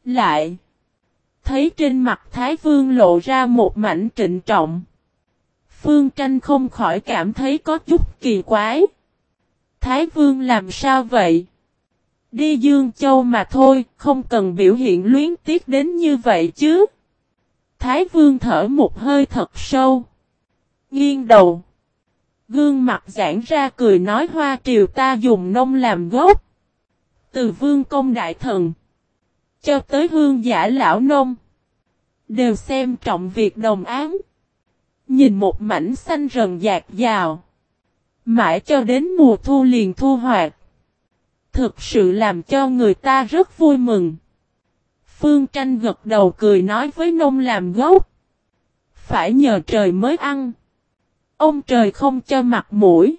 lại. Thấy trên mặt Thái Vương lộ ra một mảnh trịnh trọng. Phương Tranh không khỏi cảm thấy có chút kỳ quái. Thái Vương làm sao vậy? Đi Dương Châu mà thôi, không cần biểu hiện luyến tiếc đến như vậy chứ. Thái Vương thở một hơi thật sâu. Nghiêng đầu. Gương mặt giãn ra cười nói Hoa Triều ta dùng nông làm gốc. Từ Vương công đại thần. Cho tới hương giả lão nông. Đều xem trọng việc đồng áng. Nhìn một mảnh xanh rần dạt dào. Mãi cho đến mùa thu liền thu hoạch. Thực sự làm cho người ta rất vui mừng. Phương Tranh gật đầu cười nói với nông làm gốc. Phải nhờ trời mới ăn. Ông trời không cho mặt mũi.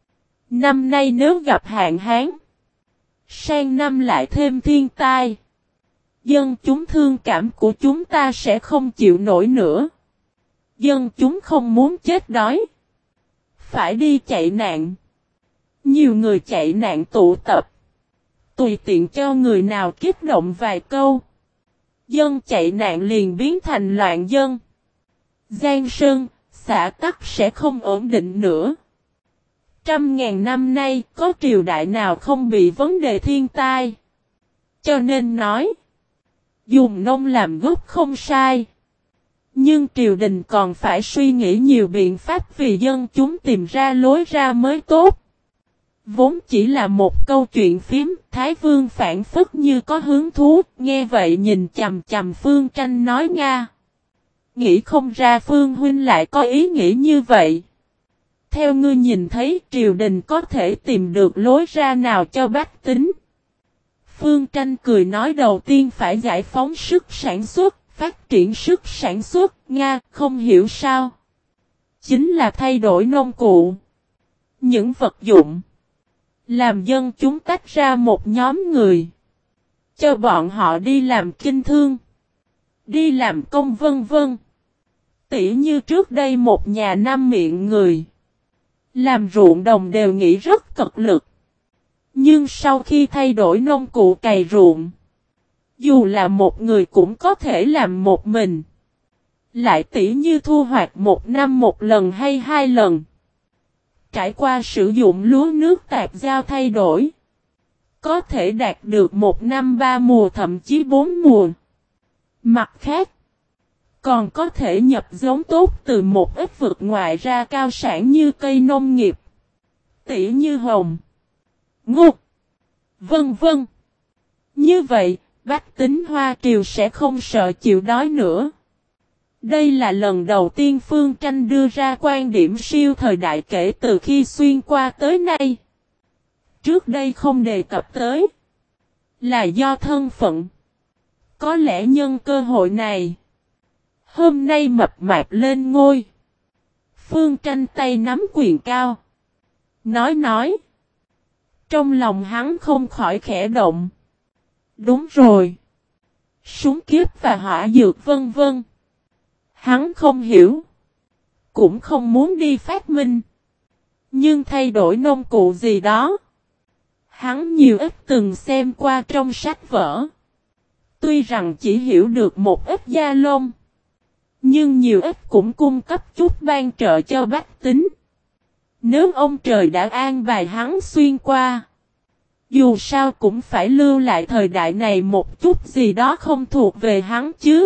Năm nay nếu gặp hạn hán. Sang năm lại thêm thiên tai. Dân chúng thương cảm của chúng ta sẽ không chịu nổi nữa. Dân chúng không muốn chết đói. Phải đi chạy nạn. Nhiều người chạy nạn tụ tập. Tùy tiện cho người nào kích động vài câu. Dân chạy nạn liền biến thành loạn dân. Giang Sơn, xã tắc sẽ không ổn định nữa. 100.000 năm nay có triều đại nào không bị vấn đề thiên tai. Cho nên nói. Dùng nông làm gốc không sai. Nhưng triều đình còn phải suy nghĩ nhiều biện pháp vì dân chúng tìm ra lối ra mới tốt. Vốn chỉ là một câu chuyện phím, Thái Vương phản phất như có hứng thú, nghe vậy nhìn chằm chằm Phương Tranh nói Nga. Nghĩ không ra Phương Huynh lại có ý nghĩ như vậy. Theo ngươi nhìn thấy triều đình có thể tìm được lối ra nào cho bách tính. Phương Tranh cười nói đầu tiên phải giải phóng sức sản xuất, phát triển sức sản xuất, Nga, không hiểu sao. Chính là thay đổi nông cụ. Những vật dụng. Làm dân chúng tách ra một nhóm người. Cho bọn họ đi làm kinh thương. Đi làm công vân vân. Tỉ như trước đây một nhà 5 miệng người. Làm ruộng đồng đều nghĩ rất cật lực. Nhưng sau khi thay đổi nông cụ cày ruộng. Dù là một người cũng có thể làm một mình. Lại tỉ như thu hoạch một năm một lần hay 2 lần. Trải qua sử dụng lúa nước tạp giao thay đổi. Có thể đạt được 1 năm 3 mùa thậm chí 4 mùa. Mặt khác. Còn có thể nhập giống tốt từ một ít vực ngoại ra cao sản như cây nông nghiệp. Tỉ như hồng. Ngô. Vân vân. Như vậy, bách tính Hoa Triều sẽ không sợ chịu đói nữa. Đây là lần đầu tiên Phương Tranh đưa ra quan điểm siêu thời đại kể từ khi xuyên qua tới nay. Trước đây không đề cập tới. Là do thân phận. Có lẽ nhân cơ hội này. Hôm nay mập mạp lên ngôi. Phương Tranh tay nắm quyền cao. Nói. Trong lòng hắn không khỏi khẽ động. Đúng rồi. Súng kiếp và hỏa dược vân vân. Hắn không hiểu. Cũng không muốn đi phát minh. Nhưng thay đổi nông cụ gì đó. Hắn nhiều ít từng xem qua trong sách vở. Tuy rằng chỉ hiểu được một ít da lông. Nhưng nhiều ít cũng cung cấp chút ban trợ cho bách tính. Nếu ông trời đã an bài hắn xuyên qua. Dù sao cũng phải lưu lại thời đại này một chút gì đó không thuộc về hắn chứ.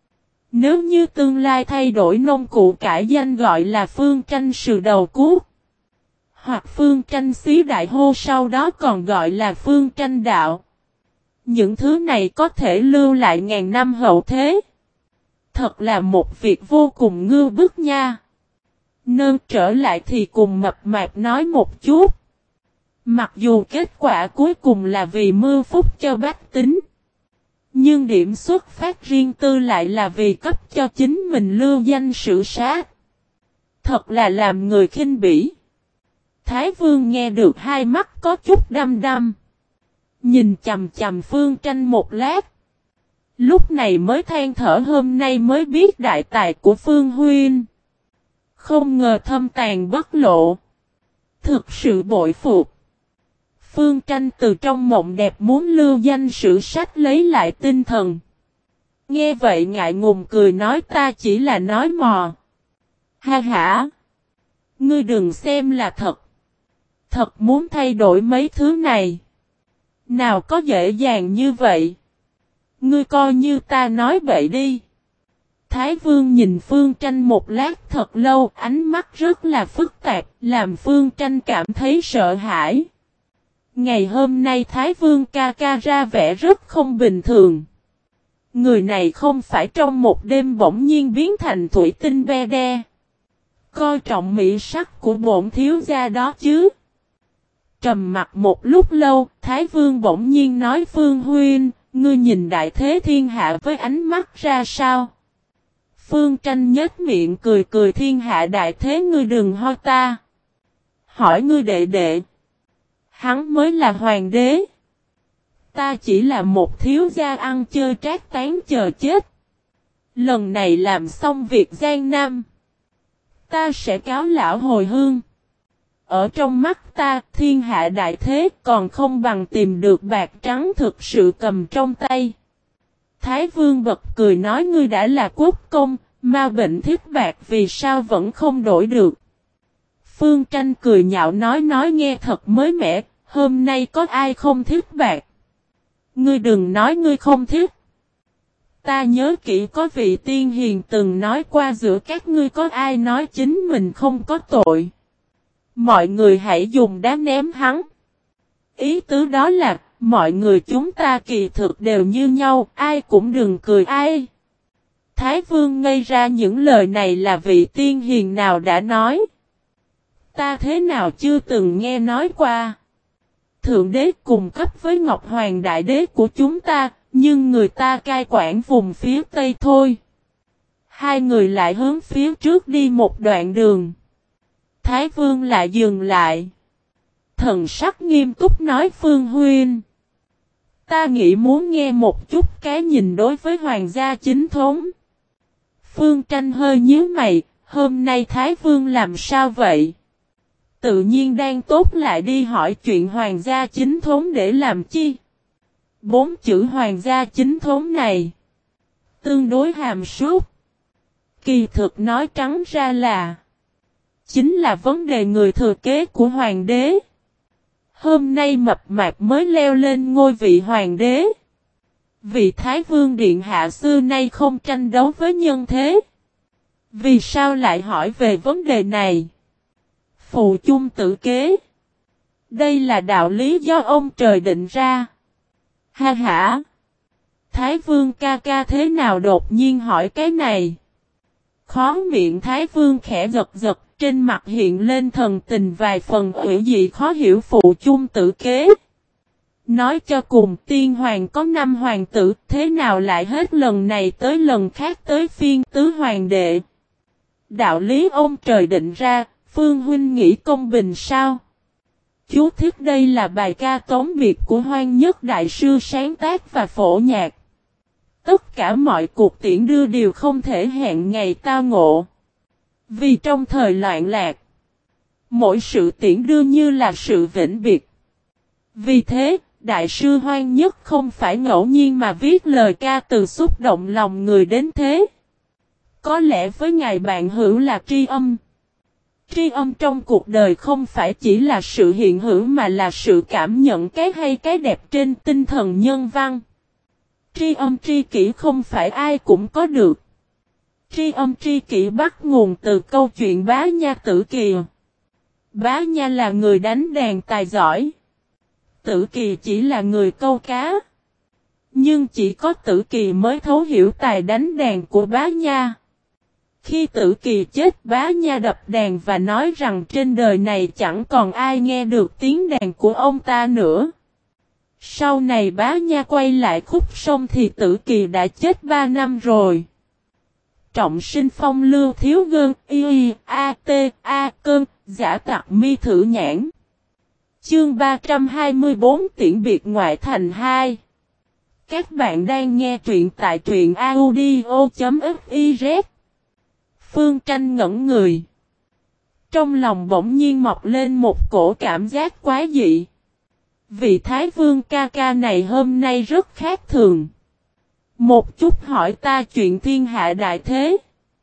Nếu như tương lai thay đổi nông cụ cải danh gọi là Phương Tranh sự đầu cuốc. Hoặc Phương Tranh xí đại hô sau đó còn gọi là Phương Tranh đạo. Những thứ này có thể lưu lại ngàn năm hậu thế. Thật là một việc vô cùng ngưu bức nha. Nơn trở lại thì cùng mập mạp nói một chút. Mặc dù kết quả cuối cùng là vì mưu phúc cho bách tính. Nhưng điểm xuất phát riêng tư lại là vì cấp cho chính mình lưu danh sử sát. Thật là làm người khinh bỉ. Thái Vương nghe được hai mắt có chút đăm đăm. Nhìn chằm chằm Phương Tranh một lát. Lúc này mới than thở hôm nay mới biết đại tài của Phương Huynh. Không ngờ thâm tàn bất lộ. Thực sự bội phục. Phương Tranh từ trong mộng đẹp muốn lưu danh sử sách lấy lại tinh thần. Nghe vậy ngại ngùng cười nói ta chỉ là nói mò. Ha hả. Ngươi đừng xem là thật. Thật muốn thay đổi mấy thứ này. Nào có dễ dàng như vậy. Ngươi coi như ta nói vậy đi. Thái Vương nhìn Phương Tranh một lát thật lâu, ánh mắt rất là phức tạp, làm Phương Tranh cảm thấy sợ hãi. Ngày hôm nay Thái Vương ca ca ra vẻ rất không bình thường. Người này không phải trong một đêm bỗng nhiên biến thành thủy tinh be đe. Coi trọng mỹ sắc của bổn thiếu gia đó chứ. Trầm mặt một lúc lâu, Thái Vương bỗng nhiên nói Phương huynh, ngươi nhìn đại thế thiên hạ với ánh mắt ra sao? Phương Tranh nhếch miệng cười cười thiên hạ đại thế ngươi đừng ho ta. Hỏi ngươi đệ đệ. Hắn mới là hoàng đế. Ta chỉ là một thiếu gia ăn chơi trác tán chờ chết. Lần này làm xong việc Giang Nam. Ta sẽ cáo lão hồi hương. Ở trong mắt ta, thiên hạ đại thế còn không bằng tìm được bạc trắng thực sự cầm trong tay. Thái Vương bật cười nói ngươi đã là quốc công, ma bệnh thiết bạc vì sao vẫn không đổi được. Phương Tranh cười nhạo nói nghe thật mới mẻ, hôm nay có ai không thiết bạc. Ngươi đừng nói ngươi không thiết. Ta nhớ kỹ có vị tiên hiền từng nói qua giữa các ngươi có ai nói chính mình không có tội. Mọi người hãy dùng đá ném hắn. Ý tứ đó là, mọi người chúng ta kỳ thực đều như nhau, ai cũng đừng cười ai. Thái Vương ngây ra những lời này là vị tiên hiền nào đã nói. Ta thế nào chưa từng nghe nói qua. Thượng đế cùng cấp với Ngọc Hoàng đại đế của chúng ta, nhưng người ta cai quản vùng phía Tây thôi. Hai người lại hướng phía trước đi một đoạn đường. Thái Vương lại dừng lại. Thần sắc nghiêm túc nói Phương huynh. Ta nghĩ muốn nghe một chút cái nhìn đối với hoàng gia chính thống. Phương Tranh hơi nhíu mày, hôm nay Thái Vương làm sao vậy? Tự nhiên đang tốt lại đi hỏi chuyện hoàng gia chính thống để làm chi? 4 chữ hoàng gia chính thống này tương đối hàm súc. Kỳ thực nói trắng ra là chính là vấn đề người thừa kế của hoàng đế. Hôm nay mập mạp mới leo lên ngôi vị hoàng đế. Vị Thái Vương điện hạ xưa nay không tranh đấu với nhân thế. Vì sao lại hỏi về vấn đề này? Phụ chung tử kế. Đây là đạo lý do ông trời định ra. Ha ha! Thái Vương ca ca thế nào đột nhiên hỏi cái này? Khó miệng Thái Vương khẽ giật giật, trên mặt hiện lên thần tình vài phần ủy dị khó hiểu phụ chung tử kế. Nói cho cùng tiên hoàng có 5 hoàng tử, thế nào lại hết lần này tới lần khác tới phiên tứ hoàng đệ? Đạo lý ông trời định ra, Phương huynh nghĩ công bình sao? Chú thích đây là bài ca tống biệt của Hoan Nhất Đại Sư sáng tác và phổ nhạc. Tất cả mọi cuộc tiễn đưa đều không thể hẹn ngày tao ngộ. Vì trong thời loạn lạc, mỗi sự tiễn đưa như là sự vĩnh biệt. Vì thế, Đại sư Hoan Nhất không phải ngẫu nhiên mà viết lời ca từ xúc động lòng người đến thế. Có lẽ với ngài bạn hữu là tri âm. Tri âm trong cuộc đời không phải chỉ là sự hiện hữu mà là sự cảm nhận cái hay cái đẹp trên tinh thần nhân văn. Tri âm tri kỷ không phải ai cũng có được. Tri âm tri kỷ bắt nguồn từ câu chuyện Bá Nha Tử Kỳ. Bá Nha là người đánh đàn tài giỏi. Tử Kỳ chỉ là người câu cá. Nhưng chỉ có Tử Kỳ mới thấu hiểu tài đánh đàn của Bá Nha. Khi Tử Kỳ chết, Bá Nha đập đàn và nói rằng trên đời này chẳng còn ai nghe được tiếng đàn của ông ta nữa. Sau này Bá Nha quay lại khúc sông thì Tử Kỳ đã chết 3 năm rồi. Trọng sinh phong lưu thiếu gơn, cơn, giả tặc mi thử nhãn. Chương 324 tiễn biệt ngoại thành 2. Các bạn đang nghe truyện tại truyện audio.fiz. Phương Tranh ngẩn người. Trong lòng bỗng nhiên mọc lên một cổ cảm giác quái dị. Vị Thái Vương ca ca này hôm nay rất khác thường. Một chút hỏi ta chuyện thiên hạ đại thế.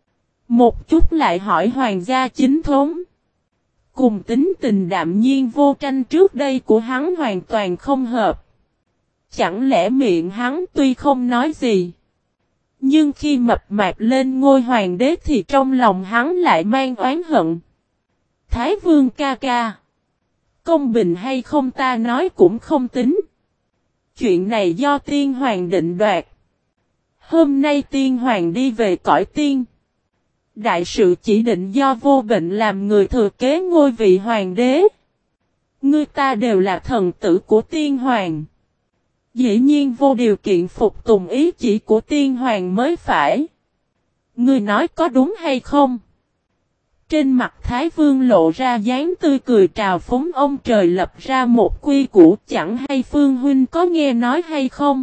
Một chút lại hỏi hoàng gia chính thống. Cùng tính tình đạm nhiên vô tranh trước đây của hắn hoàn toàn không hợp. Chẳng lẽ miệng hắn tuy không nói gì, nhưng khi mập mạp lên ngôi hoàng đế thì trong lòng hắn lại mang oán hận. Thái vương ca ca, công bình hay không ta nói cũng không tính. Chuyện này do tiên hoàng định đoạt. Hôm nay tiên hoàng đi về cõi tiên. Đại sự chỉ định do Vô Bệnh làm người thừa kế ngôi vị hoàng đế. Ngươi ta đều là thần tử của tiên hoàng. Dĩ nhiên vô điều kiện phục tùng ý chỉ của tiên hoàng mới phải. Ngươi nói có đúng hay không? Trên mặt Thái Vương lộ ra dáng tươi cười trào phúng, ông trời lập ra một quy củ, chẳng hay Phương huynh có nghe nói hay không?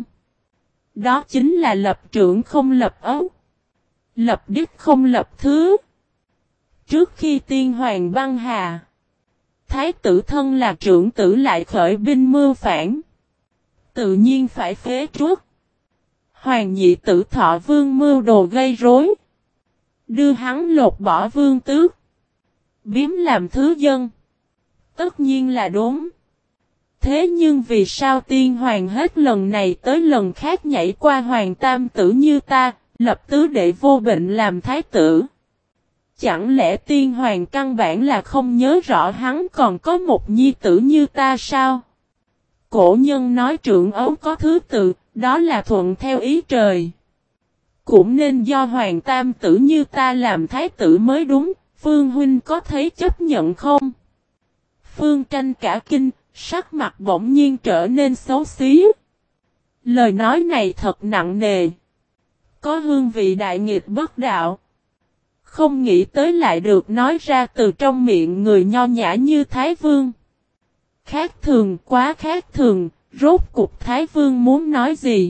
Đó chính là lập trưởng không lập ấu, lập đích không lập thứ. Trước khi tiên hoàng băng hà, Thái tử thân là trưởng tử lại khởi binh mưu phản, tự nhiên phải phế truất. Hoàng nhị tử Thọ Vương mưu đồ gây rối, đưa hắn lột bỏ vương tước, biếm làm thứ dân. Tất nhiên là đúng. Thế nhưng vì sao tiên hoàng hết lần này tới lần khác nhảy qua hoàng tam tử như ta, lập tứ đệ Vô Bệnh làm thái tử? Chẳng lẽ tiên hoàng căn bản là không nhớ rõ hắn còn có một nhi tử như ta sao? Cổ nhân nói trưởng ấu có thứ tự, đó là thuận theo ý trời. Cũng nên do hoàng tam tử như ta làm thái tử mới đúng, Phương huynh có thấy chấp nhận không? Phương Tranh cả kinh, sắc mặt bỗng nhiên trở nên xấu xí. Lời nói này thật nặng nề, có hương vị đại nghịch bất đạo. Không nghĩ tới lại được nói ra từ trong miệng người nho nhã như Thái Vương. Khác thường, quá khác thường, rốt cục Thái Vương muốn nói gì?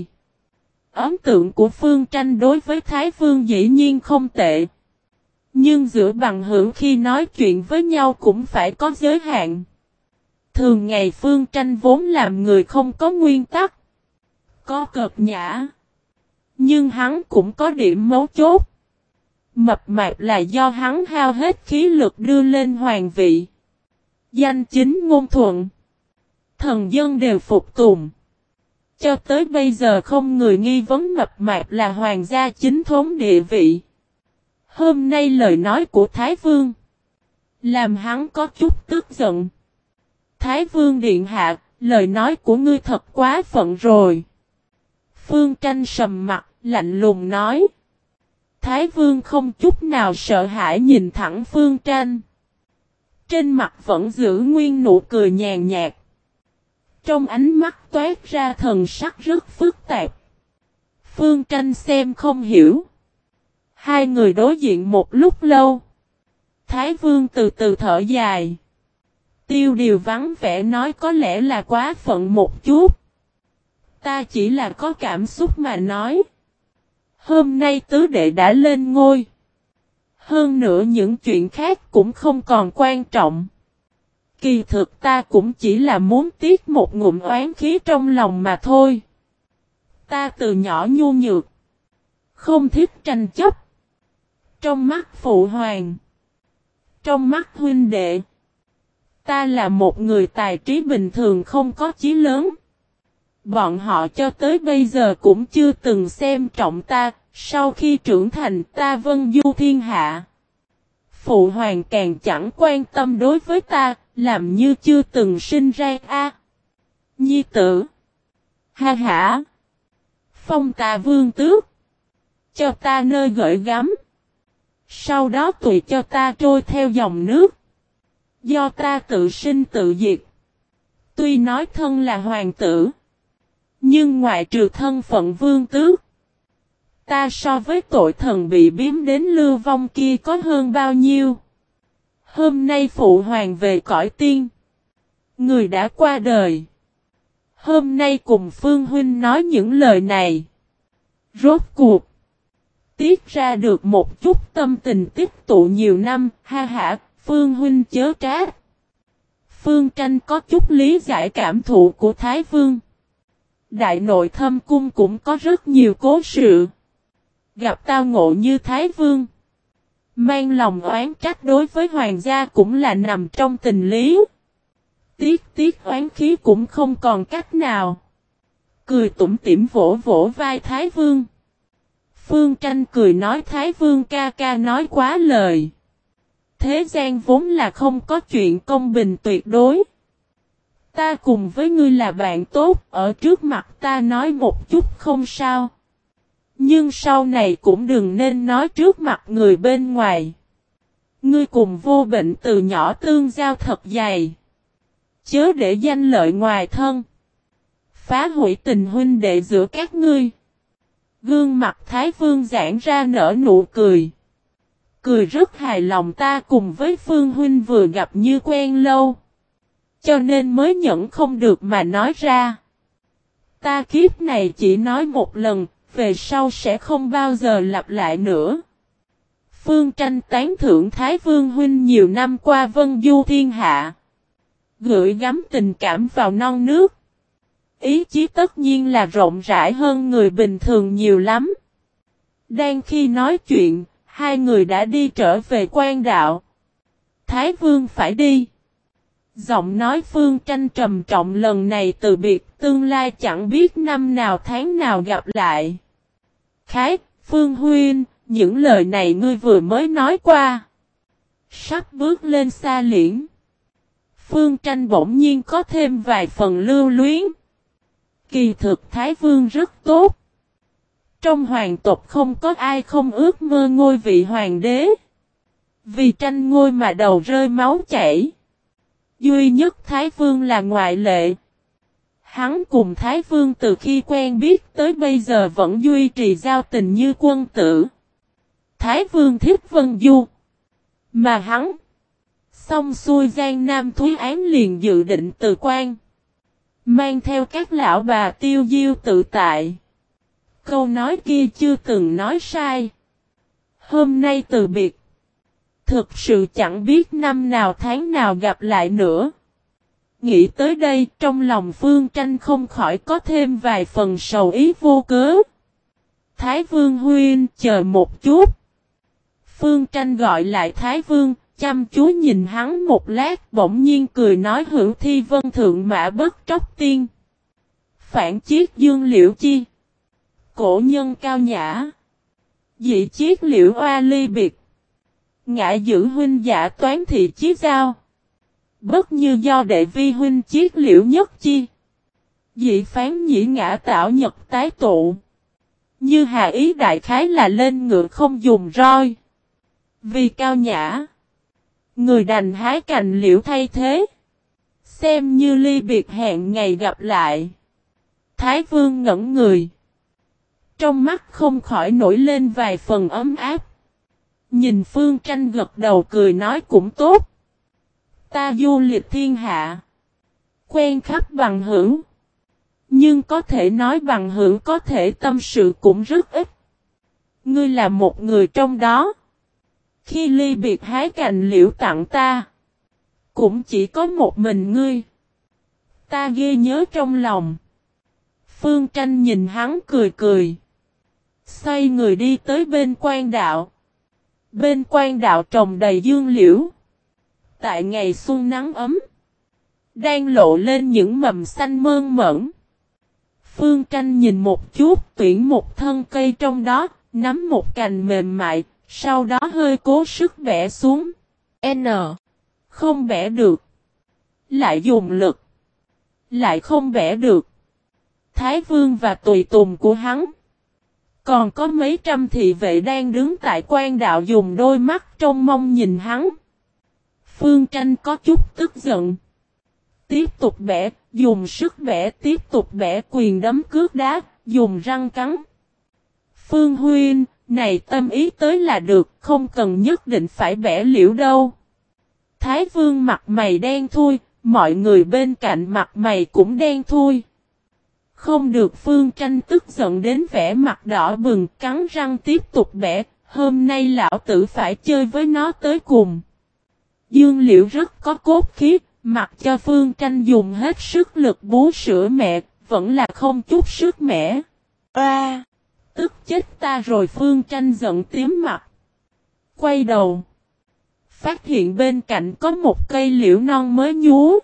Ấn tượng của Phương Tranh đối với Thái Vương dĩ nhiên không tệ. Nhưng giữa bằng hữu khi nói chuyện với nhau cũng phải có giới hạn. Thường ngày Phương Tranh vốn làm người không có nguyên tắc, có cợt nhã. Nhưng hắn cũng có điểm mấu chốt. Mập mạp là do hắn hao hết khí lực đưa lên hoàng vị. Danh chính ngôn thuận, thần dân đều phục tùng. Cho tới bây giờ không người nghi vấn mập mạp là hoàng gia chính thống địa vị. Hôm nay lời nói của Thái Vương làm hắn có chút tức giận. Thái Vương điện hạ, lời nói của ngươi thật quá phận rồi. Phương Tranh sầm mặt, lạnh lùng nói. Thái Vương không chút nào sợ hãi nhìn thẳng Phương Tranh. Trên mặt vẫn giữ nguyên nụ cười nhàn nhạt. Trong ánh mắt toát ra thần sắc rất phức tạp. Phương Tranh xem không hiểu. Hai người đối diện một lúc lâu. Thái Vương từ từ thở dài. Tiêu điều vắng vẻ nói có lẽ là quá phận một chút. Ta chỉ là có cảm xúc mà nói. Hôm nay tứ đệ đã lên ngôi. Hơn nữa những chuyện khác cũng không còn quan trọng. Kỳ thực ta cũng chỉ là muốn tiết một ngụm oán khí trong lòng mà thôi. Ta từ nhỏ nhu nhược, không thích tranh chấp. Trong mắt phụ hoàng, trong mắt huynh đệ, ta là một người tài trí bình thường không có chí lớn. Bọn họ cho tới bây giờ cũng chưa từng xem trọng ta, sau khi trưởng thành ta vân du thiên hạ. Phụ hoàng càng chẳng quan tâm đối với ta, làm như chưa từng sinh ra a. Nhi tử. Ha hả. Phong ta vương tước. Cho ta nơi gửi gắm. Sau đó tùy cho ta trôi theo dòng nước. Do ta tự sinh tự diệt. Tuy nói thân là hoàng tử, nhưng ngoại trừ thân phận vương tước, ta so với tội thần bị biếm đến lưu vong kia có hơn bao nhiêu. Hôm nay phụ hoàng về cõi tiên. Người đã qua đời. Hôm nay cùng Phương huynh nói những lời này. Rốt cuộc tiết ra được một chút tâm tình tích tụ nhiều năm. Ha hả, Phương huynh chớ trách. Phương Tranh có chút lý giải cảm thụ của Thái Vương. Đại nội thâm cung cũng có rất nhiều cố sự. Gặp tao ngộ như Thái Vương. Mang lòng oán trách đối với hoàng gia cũng là nằm trong tình lý. Tiếc oán khí cũng không còn cách nào. Cười tủm tỉm vỗ vỗ vai Thái Vương. Phương Tranh cười nói Thái Vương ca ca nói quá lời. Thế gian vốn là không có chuyện công bình tuyệt đối. Ta cùng với ngươi là bạn tốt, ở trước mặt ta nói một chút không sao. Nhưng sau này cũng đừng nên nói trước mặt người bên ngoài. Ngươi cùng Vô Bệnh từ nhỏ tương giao thật dày. Chớ để danh lợi ngoài thân. Phá hủy tình huynh đệ giữa các ngươi. Gương mặt Thái Vương giãn ra nở nụ cười. Cười rất hài lòng, ta cùng với Phương huynh vừa gặp như quen lâu. Cho nên mới nhẫn không được mà nói ra. Ta kiếp này chỉ nói một lần, về sau sẽ không bao giờ lặp lại nữa. Phương Tranh tán thưởng Thái Vương huynh nhiều năm qua vân du thiên hạ. Gửi gắm tình cảm vào non nước. Ý chí tất nhiên là rộng rãi hơn người bình thường nhiều lắm. Đang khi nói chuyện, hai người đã đi trở về quan đạo. Thái Vương phải đi. Giọng nói Phương Tranh trầm trọng, lần này từ biệt, tương lai chẳng biết năm nào tháng nào gặp lại. Khái, Phương huynh, những lời này ngươi vừa mới nói qua. Sắp bước lên xa liễn. Phương Tranh bỗng nhiên có thêm vài phần lưu luyến. Kỳ thực Thái Vương rất tốt. Trong hoàng tộc không có ai không ước mơ ngôi vị hoàng đế. Vì tranh ngôi mà đầu rơi máu chảy. Duy nhất Thái Vương là ngoại lệ. Hắn cùng Thái Vương từ khi quen biết tới bây giờ vẫn duy trì giao tình như quân tử. Thái Vương thích Vân Du. Mà hắn xong xuôi Giang Nam Thúy Án liền dự định từ quan. Mang theo các lão bà tiêu diêu tự tại. Câu nói kia chưa từng nói sai. Hôm nay từ biệt. Thực sự chẳng biết năm nào tháng nào gặp lại nữa. Nghĩ tới đây trong lòng Phương Tranh không khỏi có thêm vài phần sầu ý vô cớ. Thái Vương huynh chờ một chút. Phương Tranh gọi lại Thái Vương, chăm chú nhìn hắn một lát bỗng nhiên cười nói hữu thi vân thượng mã bất tróc tiên. Phản chiết dương liễu chi. Cổ nhân cao nhã. Dị chiết liễu oa ly biệt. Ngã giữ huynh giả toán thị chí giao. Bất như do đệ vi huynh chiết liễu nhất chi. Dị phán nhĩ ngã tạo nhật tái tụ. Như hà ý đại khái là lên ngựa không dùng roi. Vì cao nhã. Người đành hái cành liễu thay thế. Xem như ly biệt hẹn ngày gặp lại. Thái Vương ngẩn người. Trong mắt không khỏi nổi lên vài phần ấm áp. Nhìn Phương Tranh gật đầu cười nói cũng tốt. Ta du lịch thiên hạ. Quen khắp bằng hữu. Nhưng có thể nói bằng hữu có thể tâm sự cũng rất ít. Ngươi là một người trong đó. Khi ly biệt hái cành liễu tặng ta. Cũng chỉ có một mình ngươi. Ta ghi nhớ trong lòng. Phương Tranh nhìn hắn cười cười. Xoay người đi tới bên quan đạo. Bên quan đạo trồng đầy dương liễu. Tại ngày xuân nắng ấm. Đang lộ lên những mầm xanh mơn mởn. Phương Tranh nhìn một chút, tuyển một thân cây trong đó, nắm một cành mềm mại, sau đó hơi cố sức bẻ xuống. Không bẻ được. Lại dùng lực. Lại không bẻ được. Thái Vương và tùy tùng của hắn. Còn có mấy trăm thị vệ đang đứng tại quan đạo dùng đôi mắt trông mong nhìn hắn. Phương Tranh có chút tức giận. Tiếp tục bẻ, dùng sức bẻ, tiếp tục bẻ, quyền đấm cước đá, dùng răng cắn. Phương huynh, này tâm ý tới là được, không cần nhất định phải bẻ liễu đâu. Thái Vương mặt mày đen thui, mọi người bên cạnh mặt mày cũng đen thui. Không được, Phương Tranh tức giận đến vẻ mặt đỏ bừng, cắn răng tiếp tục bẻ, hôm nay lão tử phải chơi với nó tới cùng. Dương Liễu rất có cốt khí, mặc cho Phương Tranh dùng hết sức lực bú sữa mẹ, vẫn là không chút sức mẻ. A, tức chết ta rồi. Phương Tranh giận tím mặt. Quay đầu. Phát hiện bên cạnh có một cây liễu non mới nhú.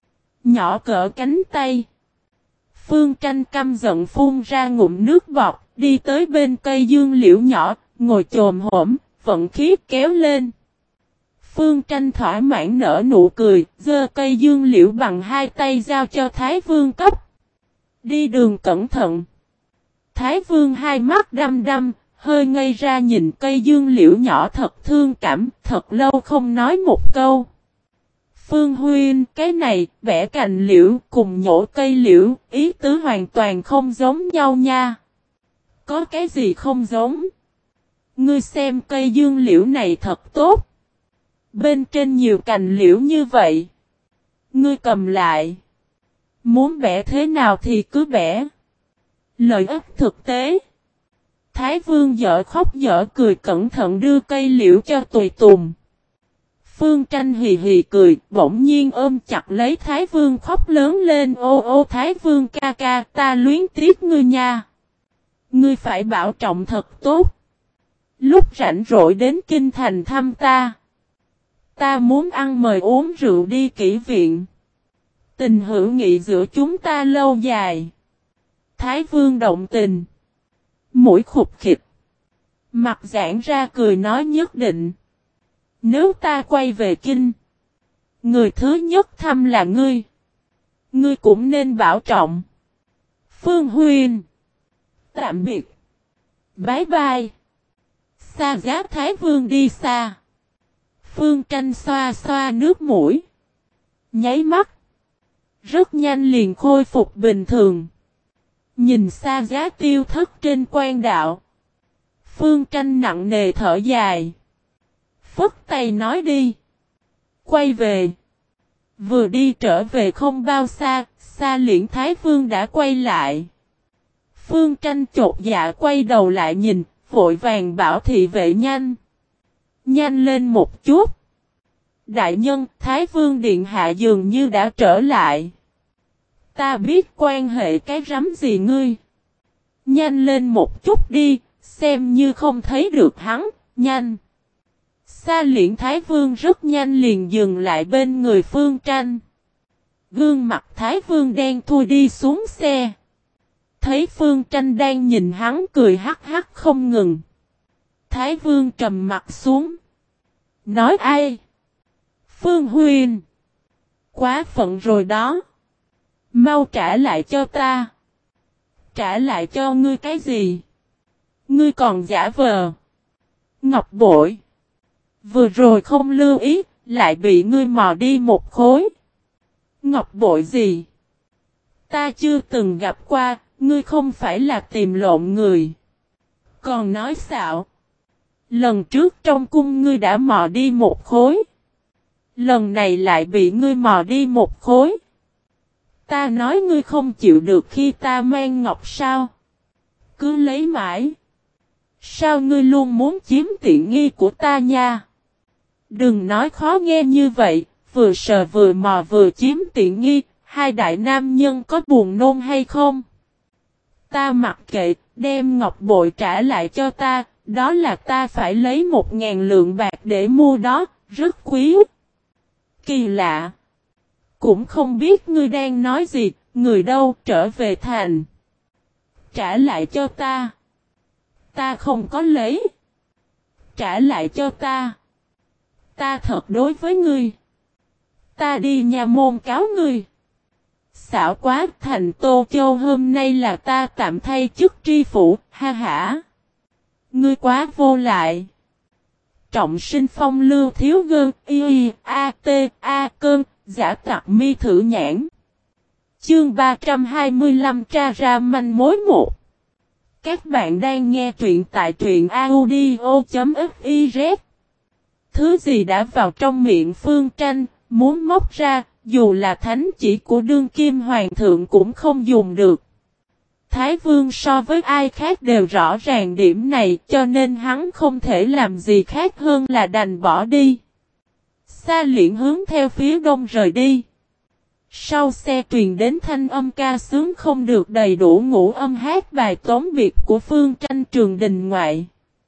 Nhỏ cỡ cánh tay. Phương Tranh căm giận phun ra ngụm nước bọt, đi tới bên cây dương liễu nhỏ, ngồi chồm hổm, vận khí kéo lên. Phương Tranh thỏa mãn nở nụ cười, giơ cây dương liễu bằng hai tay giao cho Thái Vương cấp. Đi đường cẩn thận. Thái Vương hai mắt đăm đăm, hơi ngây ra nhìn cây dương liễu nhỏ thật thương cảm, thật lâu không nói một câu. Phương Huynh, cái này, bẻ cành liễu cùng nhổ cây liễu, ý tứ hoàn toàn không giống nhau nha. Có cái gì không giống? Ngươi xem cây dương liễu này thật tốt. Bên trên nhiều cành liễu như vậy. Ngươi cầm lại. Muốn bẻ thế nào thì cứ bẻ. Lợi ích thực tế. Thái Vương dở khóc dở cười cẩn thận đưa cây liễu cho Tùy Tùng. Phương Tranh hì hì cười, bỗng nhiên ôm chặt lấy Thái Vương khóc lớn lên. Ô ô Thái Vương ca ca, ta luyến tiếc ngươi nha. Ngươi phải bảo trọng thật tốt. Lúc rảnh rỗi đến kinh thành thăm ta. Ta muốn ăn mời uống rượu đi kỹ viện. Tình hữu nghị giữa chúng ta lâu dài. Thái Vương động tình. Mũi khục khịch. Mặt giãn ra cười nói nhất định. Nếu ta quay về kinh. Người thứ nhất thăm là ngươi. Ngươi cũng nên bảo trọng. Phương Huynh. Tạm biệt. Bye bye. Xa giá Thái Vương đi xa. Phương Tranh xoa xoa nước mũi. Nháy mắt. Rất nhanh liền khôi phục bình thường. Nhìn xa giá tiêu thất trên quan đạo. Phương Tranh nặng nề thở dài. Phất tay nói đi. Quay về. Vừa đi trở về không bao xa, Sa Liễn Thái Vương đã quay lại. Phương Tranh chột dạ quay đầu lại nhìn, vội vàng bảo thị vệ nhanh. Nhanh lên một chút. Đại nhân, Thái Vương Điện Hạ dường như đã trở lại. Ta biết quan hệ cái rắm gì ngươi. Nhanh lên một chút đi, xem như không thấy được hắn, nhanh. Sa Liễn Thái Vương rất nhanh liền dừng lại bên người Phương Tranh. Gương mặt Thái Vương đen thui đi xuống xe. Thấy Phương Tranh đang nhìn hắn cười hắc hắc không ngừng. Thái Vương trầm mặt xuống. Nói ai? Phương Huynh. Quá phận rồi đó. Mau trả lại cho ta. Trả lại cho ngươi cái gì? Ngươi còn giả vờ. Ngọc bội. Vừa rồi không lưu ý, lại bị ngươi mò đi một khối. Ngọc bội gì? Ta chưa từng gặp qua, ngươi không phải là tìm lộn người. Còn nói xạo. Lần trước trong cung ngươi đã mò đi một khối. Lần này lại bị ngươi mò đi một khối. Ta nói ngươi không chịu được khi ta mang ngọc sao? Cứ lấy mãi. Sao ngươi luôn muốn chiếm tiện nghi của ta nha? Đừng nói khó nghe như vậy, vừa sờ vừa mò vừa chiếm tiện nghi, hai đại nam nhân có buồn nôn hay không? Ta mặc kệ, đem ngọc bội trả lại cho ta, đó là ta phải lấy 1.000 lượng bạc để mua đó, rất quý. Kỳ lạ. Cũng không biết ngươi đang nói gì, người đâu trở về thành. Trả lại cho ta. Ta không có lấy. Trả lại cho ta. Ta thật đối với ngươi. Ta đi nhà môn cáo ngươi. Xảo quá, thành Tô Châu hôm nay là ta tạm thay chức tri phủ, ha hả. Ngươi quá vô lại. Trọng sinh phong lưu thiếu gơn, y a t a cơn, giả tặc mi thử nhãn. Chương 325 tra ra manh mối 1. Các bạn đang nghe truyện tại truyện audio.fiz. Thứ gì đã vào trong miệng Phương Tranh, muốn móc ra, dù là thánh chỉ của đương kim hoàng thượng cũng không dùng được. Thái Vương so với ai khác đều rõ ràng điểm này, cho nên hắn không thể làm gì khác hơn là đành bỏ đi. Sa Liễn hướng theo phía đông rời đi. Sau xe truyền đến thanh âm ca sướng không được đầy đủ ngũ âm hát bài tống biệt của Phương Tranh Trường Đình Ngoại.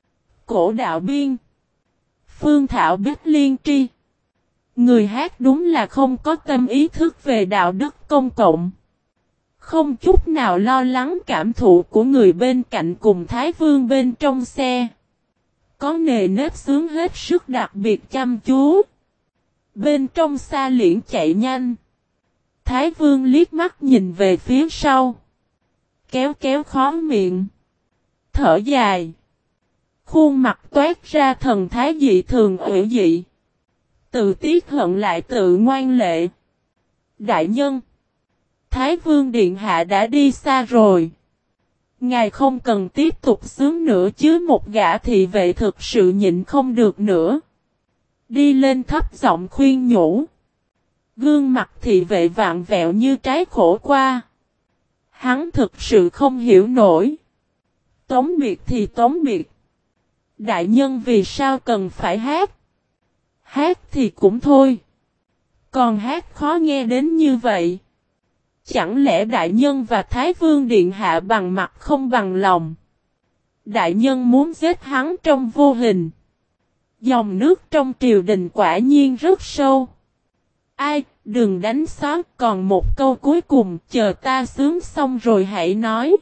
Cổ Đạo Biên. Phương Thảo Bích Liên Tri. Người hát đúng là không có tâm ý thức về đạo đức công cộng. Không chút nào lo lắng cảm thụ của người bên cạnh cùng Thái Vương bên trong xe. Có nề nếp sướng hết sức đặc biệt chăm chú. Bên trong xa liễn chạy nhanh. Thái Vương liếc mắt nhìn về phía sau. Kéo kéo khóe miệng. Thở dài. Khuôn mặt toát ra thần thái dị thường ủy dị. Tự tiếc hận lại tự ngoan lệ. Đại nhân. Thái Vương Điện Hạ đã đi xa rồi. Ngài không cần tiếp tục sướng nữa chứ, một gã thị vệ thực sự nhịn không được nữa. Đi lên thấp giọng khuyên nhủ. Gương mặt thị vệ vạn vẹo như trái khổ qua. Hắn thực sự không hiểu nổi. Tống biệt thì tống biệt. Đại nhân vì sao cần phải hát? Hát thì cũng thôi. Còn hát khó nghe đến như vậy. Chẳng lẽ đại nhân và Thái Vương Điện Hạ bằng mặt không bằng lòng? Đại nhân muốn giết hắn trong vô hình. Dòng nước trong triều đình quả nhiên rất sâu. Ai, đừng đánh xóa, còn một câu cuối cùng, chờ ta sướng xong rồi hãy nói.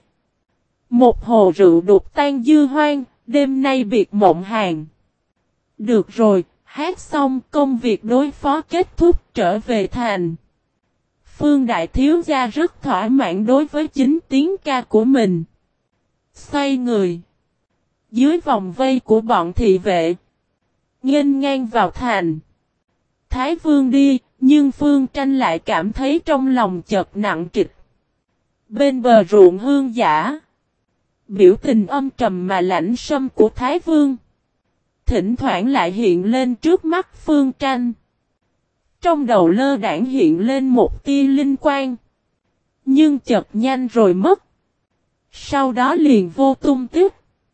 Một hồ rượu đục tan dư hoang, đêm nay biệt mộng hàng. Được rồi, hát xong công việc đối phó kết thúc trở về thành. Phương Đại Thiếu Gia rất thỏa mãn đối với chính tiếng ca của mình. Xoay người. Dưới vòng vây của bọn thị vệ. Nghênh ngang vào thành. Thái Vương đi, nhưng Phương Tranh lại cảm thấy trong lòng chợt nặng trịch. Bên bờ ruộng hương giả. Biểu tình âm trầm mà lãnh sâm của Thái Vương. Thỉnh thoảng lại hiện lên trước mắt Phương Tranh. Trong đầu lơ đãng hiện lên một tia linh quang. Nhưng chợt nhanh rồi mất. Sau đó liền vô tung tích.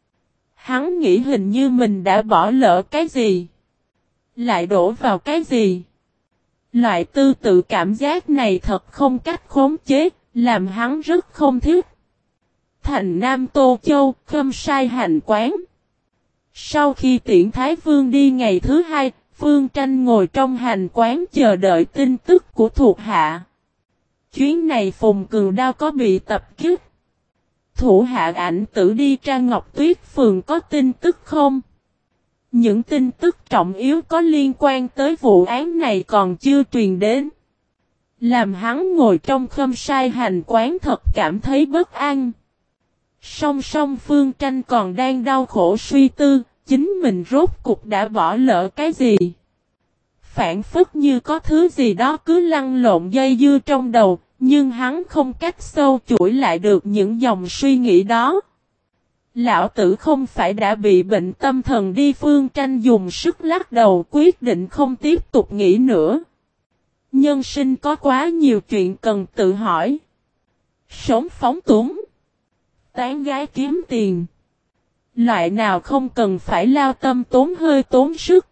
Hắn nghĩ hình như mình đã bỏ lỡ cái gì. Lại đổ vào cái gì. Loại tư tự cảm giác này thật không cách khống chế, làm hắn rất không thích. Thành Nam Tô Châu, Khâm Sai hành quán. Sau khi tiễn Thái Vương đi ngày thứ hai, Phương Tranh ngồi trong hành quán chờ đợi tin tức của thuộc hạ. Chuyến này Phùng Cừu Đao có bị tập kích. Thủ hạ Ảnh Tử đi tra Ngọc Tuyết Phường có tin tức không? Những tin tức trọng yếu có liên quan tới vụ án này còn chưa truyền đến. Làm hắn ngồi trong Khâm Sai hành quán thật cảm thấy bất an. Song song Phương Tranh còn đang đau khổ suy tư, chính mình rốt cục đã bỏ lỡ cái gì. Phản phất như có thứ gì đó cứ lăn lộn dây dưa trong đầu, nhưng hắn không cách sâu chuỗi lại được những dòng suy nghĩ đó. Lão tử không phải đã bị bệnh tâm thần đi, Phương Tranh dùng sức lắc đầu quyết định không tiếp tục nghĩ nữa. Nhân sinh có quá nhiều chuyện cần tự hỏi. Sống phóng túng. Tán gái kiếm tiền. Loại nào không cần phải lao tâm tốn hơi tốn sức.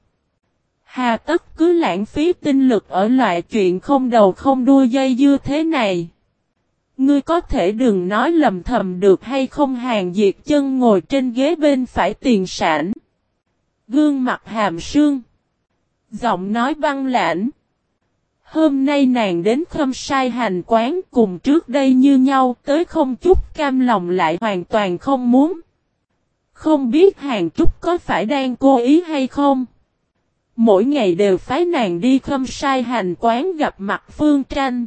Hà tất cứ lãng phí tinh lực ở loại chuyện không đầu không đuôi dây dưa thế này. Ngươi có thể đừng nói lầm thầm được hay không? Hàng Diệt Chân ngồi trên ghế bên phải tiền sản. Gương mặt hàm sương. Giọng nói băng lãnh. Hôm nay nàng đến Khâm Sai hành quán cùng trước đây như nhau, tới không chút cam lòng lại hoàn toàn không muốn. Không biết Hàng Trúc có phải đang cố ý hay không? Mỗi ngày đều phái nàng đi Khâm Sai hành quán gặp mặt Phương Tranh.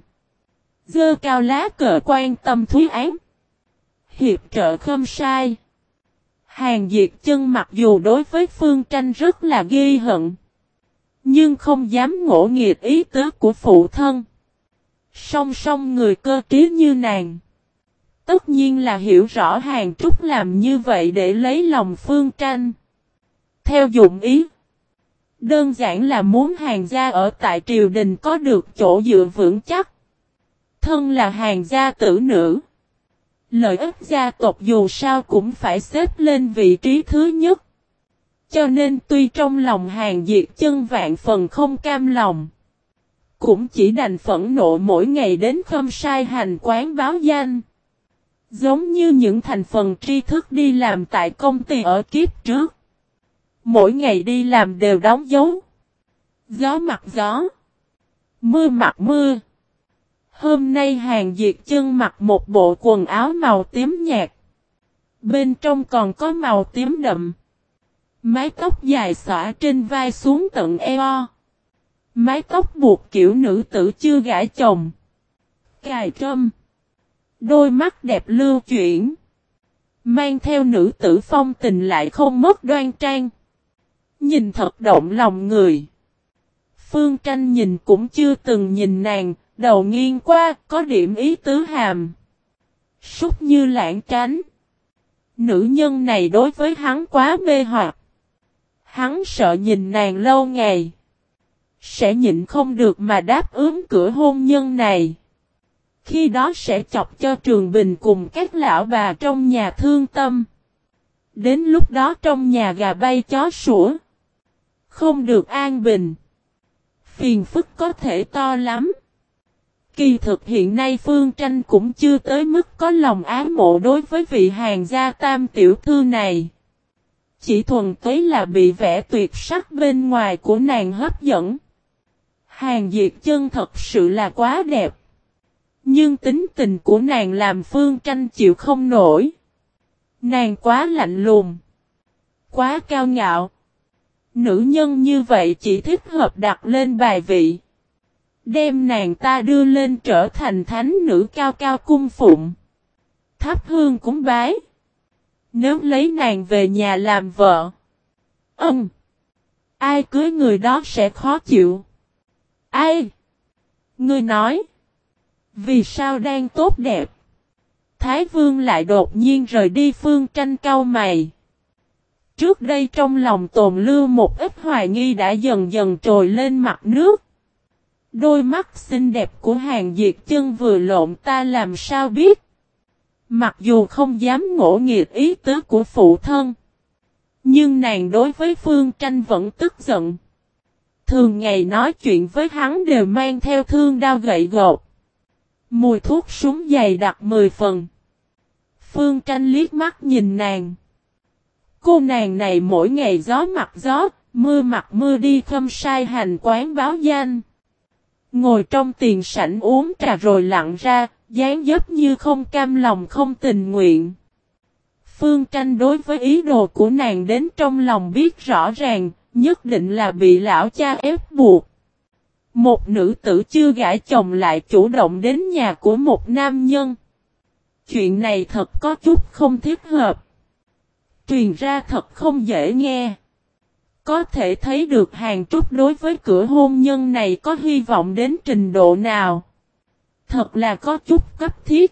Dơ cao lá cờ quan tâm Thúy Án. Hiệp trợ Khâm Sai. Hàng Diệt Chân mặc dù đối với Phương Tranh rất là ghi hận, nhưng không dám ngỗ nghịch ý tứ của phụ thân. Song song người cơ trí như nàng, tất nhiên là hiểu rõ Hàng Trúc làm như vậy để lấy lòng Phương Tranh. Theo dụng ý, đơn giản là muốn Hàng gia ở tại triều đình có được chỗ dựa vững chắc. Thân là Hàng gia tử nữ, lợi ích gia tộc dù sao cũng phải xếp lên vị trí thứ nhất. Cho nên tuy trong lòng Hàng Diệt Chân vạn phần không cam lòng, cũng chỉ đành phẫn nộ mỗi ngày đến khâm sai hành quán báo danh. Giống như những thành phần tri thức đi làm tại công ty ở kiếp trước. Mỗi ngày đi làm đều đóng dấu. Gió mặt gió. Mưa mặt mưa. Hôm nay Hàng Diệt Chân mặc một bộ quần áo màu tím nhạt. Bên trong còn có màu tím đậm. Mái tóc dài xõa trên vai xuống tận eo. Mái tóc buộc kiểu nữ tử chưa gả chồng. Cài trâm. Đôi mắt đẹp lưu chuyển. Mang theo nữ tử phong tình lại không mất đoan trang. Nhìn thật động lòng người. Phương Tranh nhìn cũng chưa từng nhìn nàng, đầu nghiêng qua, có điểm ý tứ hàm. Súc như lãng tránh. Nữ nhân này đối với hắn quá mê hoặc. Hắn sợ nhìn nàng lâu ngày. Sẽ nhịn không được mà đáp ứng cửa hôn nhân này. Khi đó sẽ chọc cho Trường Bình cùng các lão bà trong nhà thương tâm. Đến lúc đó trong nhà gà bay chó sủa. Không được an bình. Phiền phức có thể to lắm. Kỳ thực hiện nay Phương Tranh cũng chưa tới mức có lòng ái mộ đối với vị Hàng gia tam tiểu thư này. Chỉ thuần túy là bị vẻ tuyệt sắc bên ngoài của nàng hấp dẫn. Hàng Diệt Chân thật sự là quá đẹp. Nhưng tính tình của nàng làm Phương Tranh chịu không nổi. Nàng quá lạnh lùng. Quá cao ngạo. Nữ nhân như vậy chỉ thích hợp đặt lên bài vị. Đem nàng ta đưa lên trở thành thánh nữ cao cao cung phụng. Thắp hương cúng bái. Nếu lấy nàng về nhà làm vợ. Ai cưới người đó sẽ khó chịu. Ai? Ngươi nói. Vì sao đang tốt đẹp? Thái Vương lại đột nhiên rời đi. Phương Tranh cau mày. Trước đây trong lòng tồn lưu một ít hoài nghi đã dần dần trồi lên mặt nước. Đôi mắt xinh đẹp của Hàng Diệt Chân vừa lộn ta làm sao biết. Mặc dù không dám ngỗ nghịch ý tứ của phụ thân. Nhưng nàng đối với Phương Tranh vẫn tức giận. Thường ngày nói chuyện với hắn đều mang theo thương đao gậy gộc. Mùi thuốc súng dày đặc 10 phần. Phương Tranh liếc mắt nhìn nàng. Cô nàng này mỗi ngày gió mặt gió, mưa mặt mưa đi khâm sai hành quán báo danh. Ngồi trong tiền sảnh uống trà rồi lặng ra, dáng dấp như không cam lòng không tình nguyện. Phương Tranh đối với ý đồ của nàng đến trong lòng biết rõ ràng, nhất định là bị lão cha ép buộc. Một nữ tử chưa gả chồng lại chủ động đến nhà của một nam nhân. Chuyện này thật có chút không thiết hợp. Truyền ra thật không dễ nghe. Có thể thấy được Hàng Trúc đối với cửa hôn nhân này có hy vọng đến trình độ nào. Thật là có chút cấp thiết.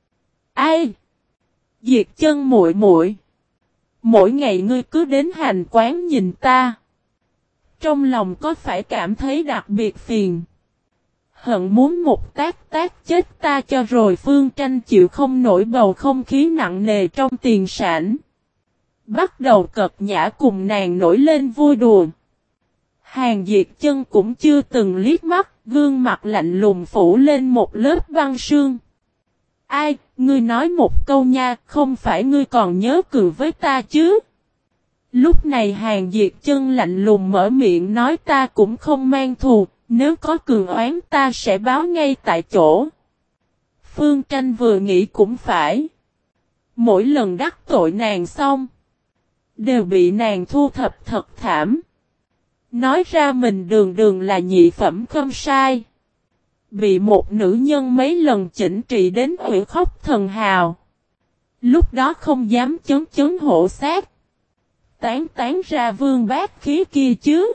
Ai? Diệt Chân muội muội. Mỗi ngày ngươi cứ đến hành quán nhìn ta. Trong lòng có phải cảm thấy đặc biệt phiền. Hận muốn một tác chết ta cho rồi. Phương Tranh chịu không nổi bầu không khí nặng nề trong tiền sảnh. Bắt đầu cợt nhã cùng nàng nổi lên vui đùa. Hàng Diệt Chân cũng chưa từng liếc mắt, gương mặt lạnh lùng phủ lên một lớp băng sương. Ai, ngươi nói một câu nha, không phải ngươi còn nhớ cười với ta chứ? Lúc này Hàng Diệt Chân lạnh lùng mở miệng nói ta cũng không mang thù, nếu có cường oán ta sẽ báo ngay tại chỗ. Phương Tranh vừa nghĩ cũng phải. Mỗi lần đắc tội nàng xong, đều bị nàng thu thập thật thảm. Nói ra mình đường đường là nhị phẩm khâm sai. Bị một nữ nhân mấy lần chỉnh trị đến ủy khóc thần hào. Lúc đó không dám chấn hổ sát. Tán ra vương bát khí kia chứ.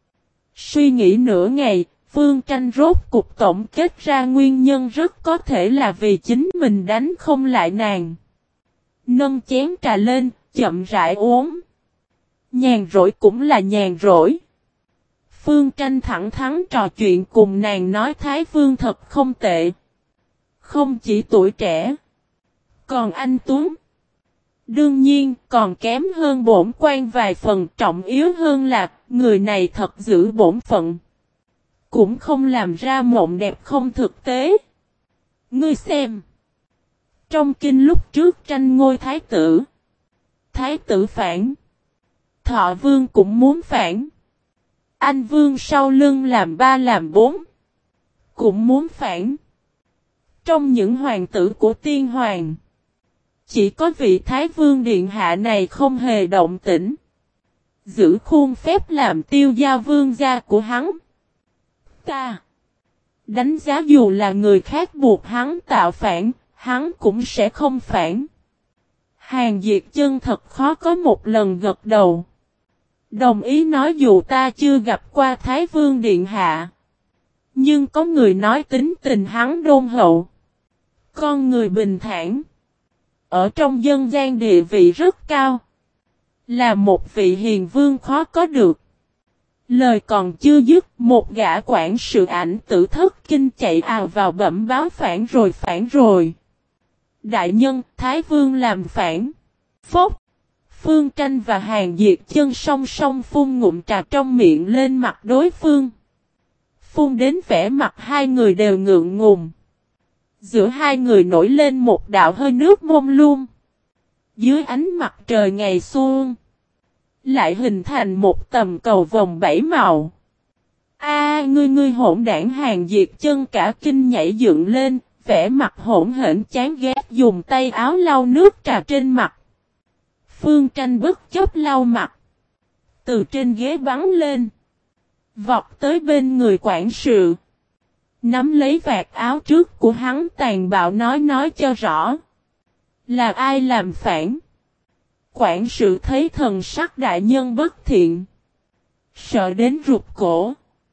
Suy nghĩ nửa ngày, Phương Tranh rốt cục tổng kết ra nguyên nhân rất có thể là vì chính mình đánh không lại nàng. Nâng chén trà lên, chậm rãi uống. Nhàn rỗi cũng là nhàn rỗi. Phương Tranh thẳng thắn trò chuyện cùng nàng nói Thái Vương thật không tệ. Không chỉ tuổi trẻ, còn anh tuấn. Đương nhiên còn kém hơn bổn quan vài phần, trọng yếu hơn là người này thật giữ bổn phận. cũng không làm ra mộng đẹp không thực tế. Ngươi xem. Trong kinh lúc trước tranh ngôi thái tử. Thái tử phản. Thọ vương cũng muốn phản. Anh vương sau lưng làm 3 làm 4. Cũng muốn phản. Trong những hoàng tử của tiên hoàng. Chỉ có vị thái vương điện hạ này không hề động tĩnh. Giữ khuôn phép làm tiêu gia vương gia của hắn. Ta đánh giá dù là người khác buộc hắn tạo phản, hắn cũng sẽ không phản. Hàn Diệt Chân thật khó có một lần gật đầu. Đồng ý nói dù ta chưa gặp qua Thái Vương Điện Hạ. Nhưng có người nói tính tình hắn đôn hậu. Con người bình thản. Ở trong dân gian địa vị rất cao. Là một vị hiền vương khó có được. Lời còn chưa dứt, một gã quản sự ảnh tử thất kinh chạy ào vào bẩm báo phản rồi. Đại nhân, Thái Vương làm phản. Phốc. Phương Tranh và Hàn Diệt Chân song song phun ngụm trà trong miệng lên mặt đối phương. Phun đến vẻ mặt hai người đều ngượng ngùng. Giữa hai người nổi lên một đạo hơi nước mông lung. Dưới ánh mặt trời ngày xuân. Lại hình thành một tầm cầu vồng 7 màu. Ngươi hỗn đảng. Hàn Diệt Chân cả kinh nhảy dựng lên, vẻ mặt hỗn hển chán ghét dùng tay áo lau nước trà trên mặt. Phương Tranh bất chấp lau mặt. Từ trên ghế bắn lên. Vọt tới bên người quản sự. Nắm lấy vạt áo trước của hắn tàn bạo nói cho rõ. Là ai làm phản? Quản sự thấy thần sắc đại nhân bất thiện. Sợ đến rụt cổ.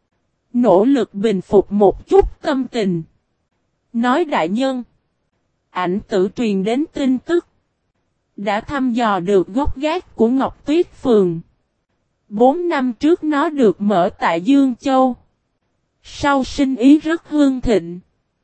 Nỗ lực bình phục một chút tâm tình. Nói đại nhân. Ảnh tử truyền đến tin tức. Đã thăm dò được gốc gác của Ngọc Tuyết Phường. 4 năm trước nó được mở tại Dương Châu. Sau sinh ý rất hương thịnh.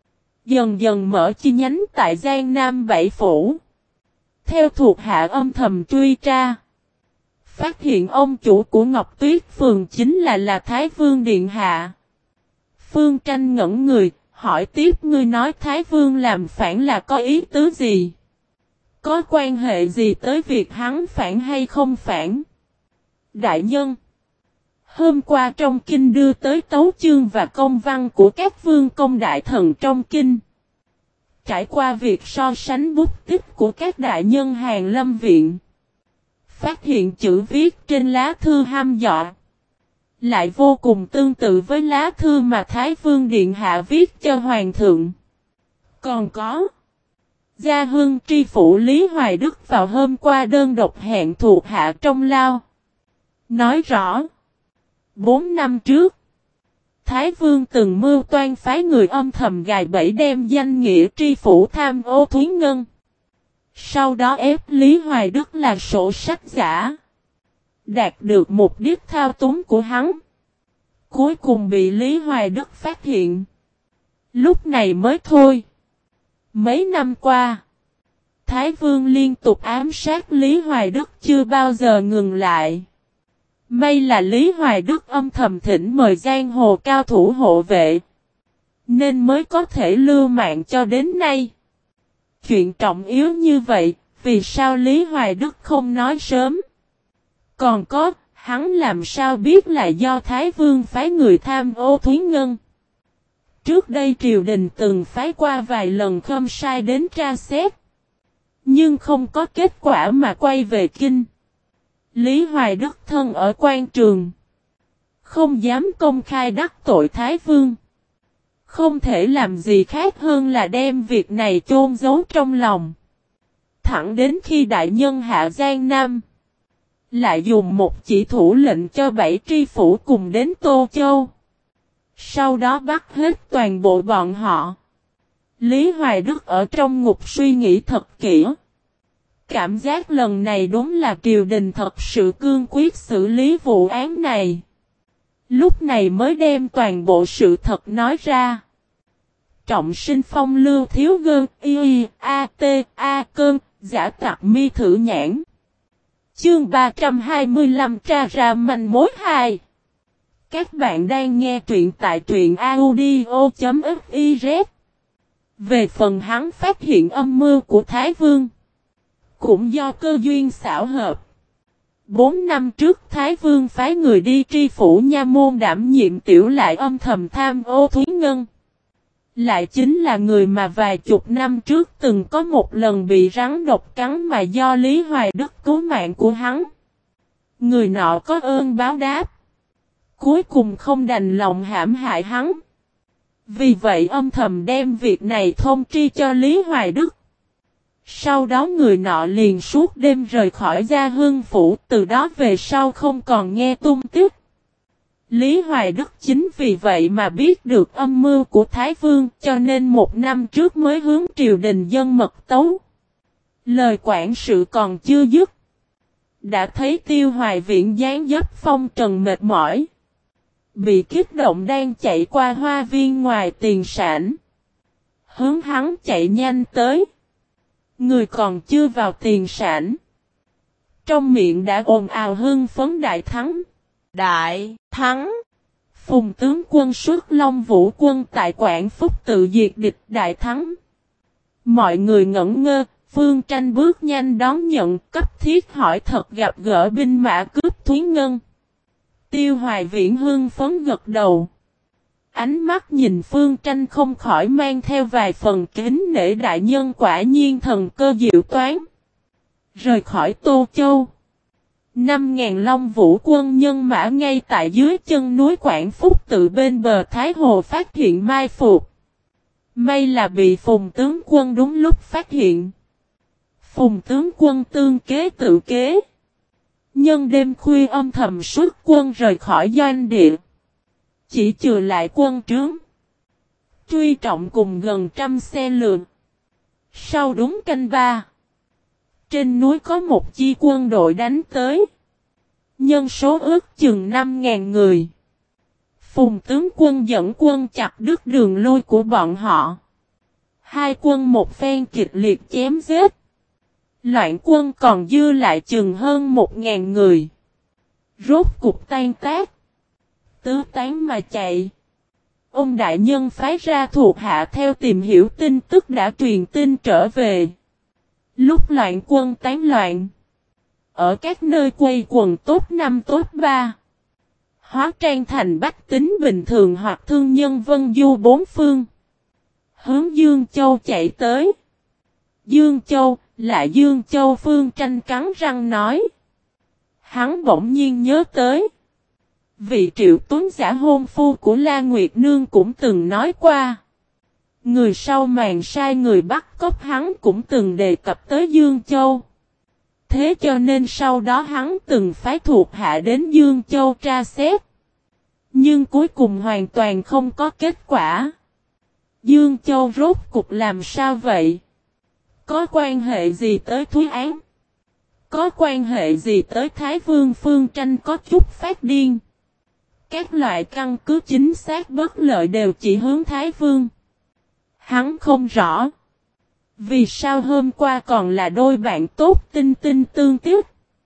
Dần dần mở chi nhánh tại Giang Nam Bảy Phủ. Theo thuộc hạ âm thầm truy tra. Phát hiện ông chủ của Ngọc Tuyết Phường chính là Thái Vương Điện Hạ. Phương Tranh ngẩn người, hỏi tiếp ngươi nói Thái Vương làm phản là có ý tứ gì? Có quan hệ gì tới việc hắn phản hay không phản? Đại nhân. Hôm qua trong kinh đưa tới tấu chương và công văn của các vương công đại thần trong kinh. Trải qua việc so sánh bút tích của các đại nhân Hàn Lâm Viện. Phát hiện chữ viết trên lá thư hăm dọa. Lại vô cùng tương tự với lá thư mà Thái Vương Điện Hạ viết cho Hoàng thượng. Còn có. Gia Hưng tri phủ Lý Hoài Đức vào hôm qua đơn độc hẹn thuộc hạ trong lao. Nói rõ. 4 năm trước. Thái Vương từng mưu toan phái người âm thầm gài bẫy đem danh nghĩa tri phủ tham ô Thúy Ngân. Sau đó ép Lý Hoài Đức là sổ sách giả. Đạt được mục đích thao túng của hắn. Cuối cùng bị Lý Hoài Đức phát hiện. Lúc này mới thôi. Mấy năm qua. Thái Vương liên tục ám sát Lý Hoài Đức chưa bao giờ ngừng lại. May là Lý Hoài Đức âm thầm thỉnh mời giang hồ cao thủ hộ vệ. Nên mới có thể lưu mạng cho đến nay. Chuyện trọng yếu như vậy, vì sao Lý Hoài Đức không nói sớm? Còn có, hắn làm sao biết là do Thái Vương phái người tham ô Thúy Ngân? Trước đây triều đình từng phái qua vài lần khâm sai đến tra xét. Nhưng không có kết quả mà quay về kinh. Lý Hoài Đức thân ở quan trường. Không dám công khai đắc tội Thái Vương. Không thể làm gì khác hơn là đem việc này chôn giấu trong lòng. Thẳng đến khi đại nhân hạ Giang Nam. Lại dùng một chỉ thủ lệnh cho 7 tri phủ cùng đến Tô Châu. Sau đó bắt hết toàn bộ bọn họ. Lý Hoài Đức ở trong ngục suy nghĩ thật kỹ. Cảm giác lần này đúng là triều đình thật sự cương quyết xử lý vụ án này. Lúc này mới đem toàn bộ sự thật nói ra. Trọng sinh phong lưu thiếu gơn y a t a cơn giả tặc mi thử nhãn. Chương 325 tra ra manh mối 2. Các bạn đang nghe truyện tại truyện audio.fiz. Về phần hắn phát hiện âm mưu của Thái Vương, cũng do cơ duyên xảo hợp. 4 năm trước Thái Vương phái người đi tri phủ nha môn đảm nhiệm tiểu lại âm thầm tham ô Thúy Ngân. Lại chính là người mà vài chục năm trước từng có một lần bị rắn độc cắn mà do Lý Hoài Đức cứu mạng của hắn. Người nọ có ơn báo đáp, cuối cùng không đành lòng hãm hại hắn. Vì vậy âm thầm đem việc này thông tri cho Lý Hoài Đức. Sau đó người nọ liền suốt đêm rời khỏi Gia Hưng Phủ, từ đó về sau không còn nghe tung tích. Lý Hoài Đức chính vì vậy mà biết được âm mưu của Thái Vương, cho nên 1 năm trước mới hướng triều đình dân mật tấu. Lời quản sự còn chưa dứt, đã thấy Tiêu Hoài Viễn dáng dấp phong trần mệt mỏi, bị kích động đang chạy qua hoa viên ngoài tiền sảnh. Hướng hắn chạy nhanh tới. Người còn chưa vào tiền sảnh, trong miệng đã ồn ào hưng phấn đại thắng. Đại thắng! Phùng tướng quân xuất Long Vũ quân tại Quảng Phúc tự diệt địch đại thắng. Mọi người ngẩn ngơ, Phương Tranh bước nhanh đón nhận, cấp thiết hỏi thật gặp gỡ binh mã cướp Thúy Ngân. Tiêu Hoài Viễn hưng phấn gật đầu. Ánh mắt nhìn Phương Tranh không khỏi mang theo vài phần kính nể, đại nhân quả nhiên thần cơ diệu toán. Rời khỏi Tô Châu, 5.000 Long Vũ quân nhân mã ngay tại dưới chân núi Quảng Phúc tự bên bờ Thái Hồ phát hiện mai phục. May là bị Phùng tướng quân đúng lúc phát hiện. Phùng tướng quân tương kế tự kế, nhân đêm khuya âm thầm xuất quân rời khỏi doanh địa, chỉ trừ lại quân trướng, truy trọng cùng gần 100 xe lượn. Sau đúng canh 3, trên núi có một chi quân đội đánh tới, nhân số ước chừng 5.000 người. Phùng tướng quân dẫn quân chặt đứt đường lui của bọn họ. Hai quân một phen kịch liệt chém giết. Loạn quân còn dư lại chừng hơn 1.000 người. Rốt cục tan tác, tứ tán mà chạy. Ông đại nhân phái ra thuộc hạ theo tìm hiểu tin tức đã truyền tin trở về. Lúc loạn quân tán loạn, ở các nơi quây quần top 5 top 3, hóa trang thành bách tính bình thường hoặc thương nhân vân du bốn phương, hướng Dương Châu chạy tới. Dương Châu, là Dương Châu. Phương Tranh cắn răng nói. Hắn bỗng nhiên nhớ tới, vị Triệu Tuấn giả hôn phu của La Nguyệt Nương cũng từng nói qua. Người sau màn sai người bắt cóc hắn cũng từng đề cập tới Dương Châu. Thế cho nên sau đó hắn từng phái thuộc hạ đến Dương Châu tra xét. Nhưng cuối cùng hoàn toàn không có kết quả. Dương Châu rốt cục làm sao vậy? Có quan hệ gì tới Thúy Án? Có quan hệ gì tới Thái Vương? Phương Tranh có chút phát điên. Các loại căn cứ chính xác bất lợi đều chỉ hướng Thái Vương. Hắn không rõ, vì sao hôm qua còn là đôi bạn tốt tinh tinh tương tiếc,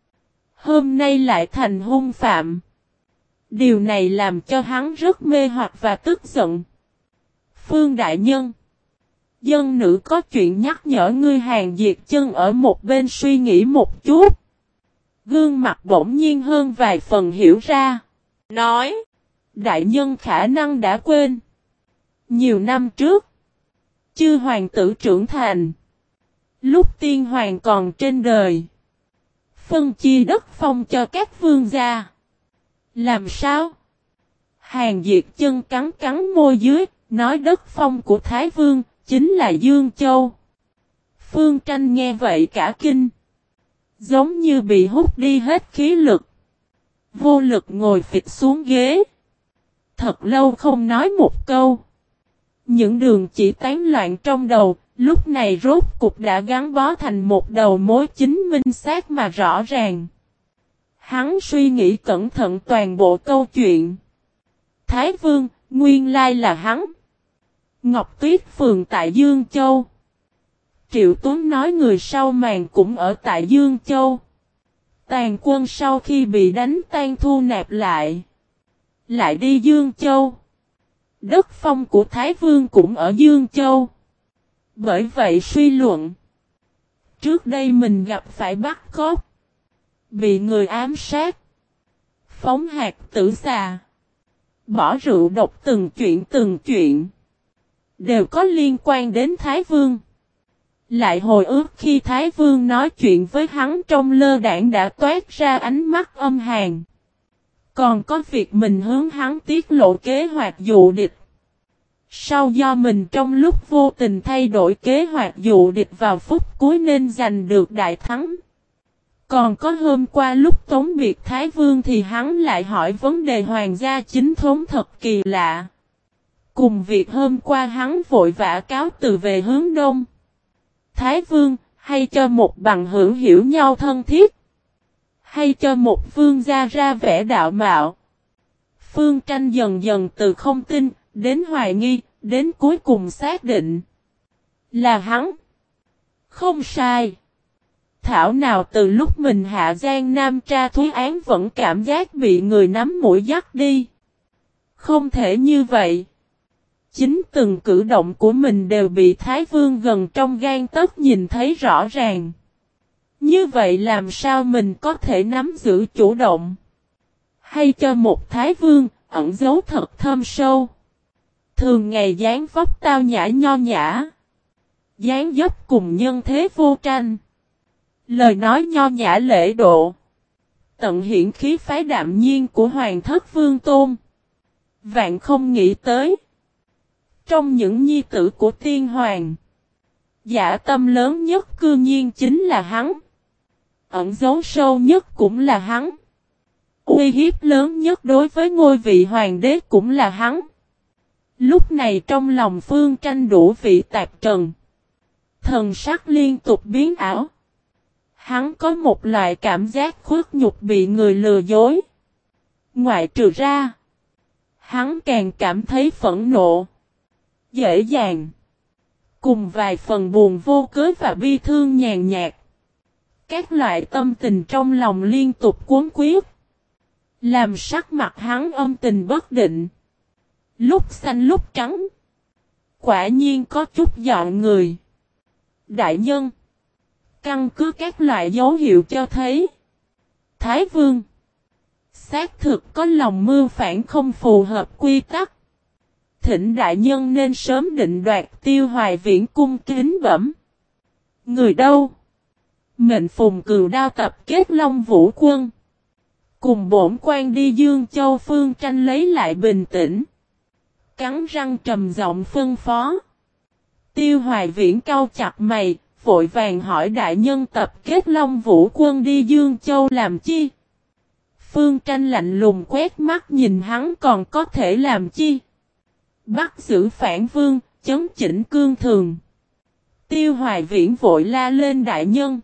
hôm nay lại thành hung phạm. Điều này làm cho hắn rất mê hoặc và tức giận. Phương đại nhân, dân nữ có chuyện nhắc nhở ngươi. Hàng Diệt Chân ở một bên suy nghĩ một chút, gương mặt bỗng nhiên hơn vài phần hiểu ra. Nói, đại nhân khả năng đã quên. Nhiều năm trước, chư hoàng tử trưởng thành, lúc tiên hoàng còn trên đời, phân chia đất phong cho các vương gia. Làm sao? Hàng Diệt Chân cắn cắn môi dưới, nói đất phong của Thái Vương chính là Dương Châu. Phương Tranh nghe vậy cả kinh, giống như bị hút đi hết khí lực, vô lực ngồi phịch xuống ghế. Thật lâu không nói một câu. Những đường chỉ tán loạn trong đầu, lúc này rốt cục đã gắn bó thành một đầu mối chính minh xác mà rõ ràng. Hắn suy nghĩ cẩn thận toàn bộ câu chuyện. Thái Vương, nguyên lai là hắn. Ngọc Tuyết Phường tại Dương Châu. Triệu Tuấn nói người sau màn cũng ở tại Dương Châu. Tàn quân sau khi bị đánh tan thu nạp lại. lại đi Dương Châu. Đất phong của Thái Vương cũng ở Dương Châu. Bởi vậy suy luận. Trước đây mình gặp phải bắt cóc. Bị người ám sát. Phóng hạt tử xà. Bỏ rượu độc từng chuyện. Đều có liên quan đến Thái Vương. Lại hồi ức khi Thái Vương nói chuyện với hắn trong lơ đãng đã toát ra ánh mắt âm hàn. Còn có việc mình hướng hắn tiết lộ kế hoạch dụ địch. Sau do mình trong lúc vô tình thay đổi kế hoạch dụ địch vào phút cuối nên giành được đại thắng. Còn có hôm qua lúc tống biệt Thái Vương thì hắn lại hỏi vấn đề hoàng gia chính thống thật kỳ lạ. Cùng việc hôm qua hắn vội vã cáo từ về hướng đông. Thái Vương, hay cho một bằng hữu hiểu nhau thân thiết. Hay cho một vương gia ra vẻ đạo mạo. Phương Tranh dần dần từ không tin, đến hoài nghi, đến cuối cùng xác định. Là hắn. Không sai. Thảo nào từ lúc mình hạ Giang Nam tra thúy án vẫn cảm giác bị người nắm mũi dắt đi. Không thể như vậy. Chính từng cử động của mình đều bị Thái Vương gần trong gan tấc nhìn thấy rõ ràng. Như vậy làm sao mình có thể nắm giữ chủ động? Hay cho một Thái Vương ẩn giấu thật thâm sâu. Thường ngày dáng vóc tao nhã nho nhã. Dáng dấp cùng nhân thế vô tranh. Lời nói nho nhã lễ độ. Tận hiển khí phái đạm nhiên của Hoàng thất Vương Tôn. Vạn không nghĩ tới. Trong những nhi tử của tiên hoàng. Dạ tâm lớn nhất cư nhiên chính là hắn. Ẩn dấu sâu nhất cũng là hắn. Uy hiếp lớn nhất đối với ngôi vị hoàng đế cũng là hắn. Lúc này trong lòng Phương Tranh đủ vị tạp trần. Thần sắc liên tục biến ảo. Hắn có một loại cảm giác khuất nhục bị người lừa dối. Ngoại trừ ra. Hắn càng cảm thấy phẫn nộ. Dễ dàng. Cùng vài phần buồn vô cớ và bi thương nhàn nhạt. Các loại tâm tình trong lòng liên tục cuốn quyết. Làm sắc mặt hắn âm tình bất định. Lúc xanh lúc trắng. Quả nhiên có chút dọn người. Đại nhân. Căn cứ các loại dấu hiệu cho thấy. Thái Vương. Xác thực có lòng mưu phản không phù hợp quy tắc. Thỉnh đại nhân nên sớm định đoạt Tiêu Hoài Viễn cung kính bẩm. Người đâu? Mệnh phùng cừu đao tập kết Long Vũ quân. Cùng bổn quan đi Dương Châu. Phương Tranh lấy lại bình tĩnh. Cắn răng trầm giọng phân phó. Tiêu Hoài Viễn cau chặt mày, vội vàng hỏi đại nhân tập kết Long Vũ quân đi Dương Châu làm chi? Phương Tranh lạnh lùng quét mắt nhìn hắn còn có thể làm chi? Bắt giữ phản vương, chấn chỉnh cương thường. Tiêu Hoài Viễn vội la lên đại nhân.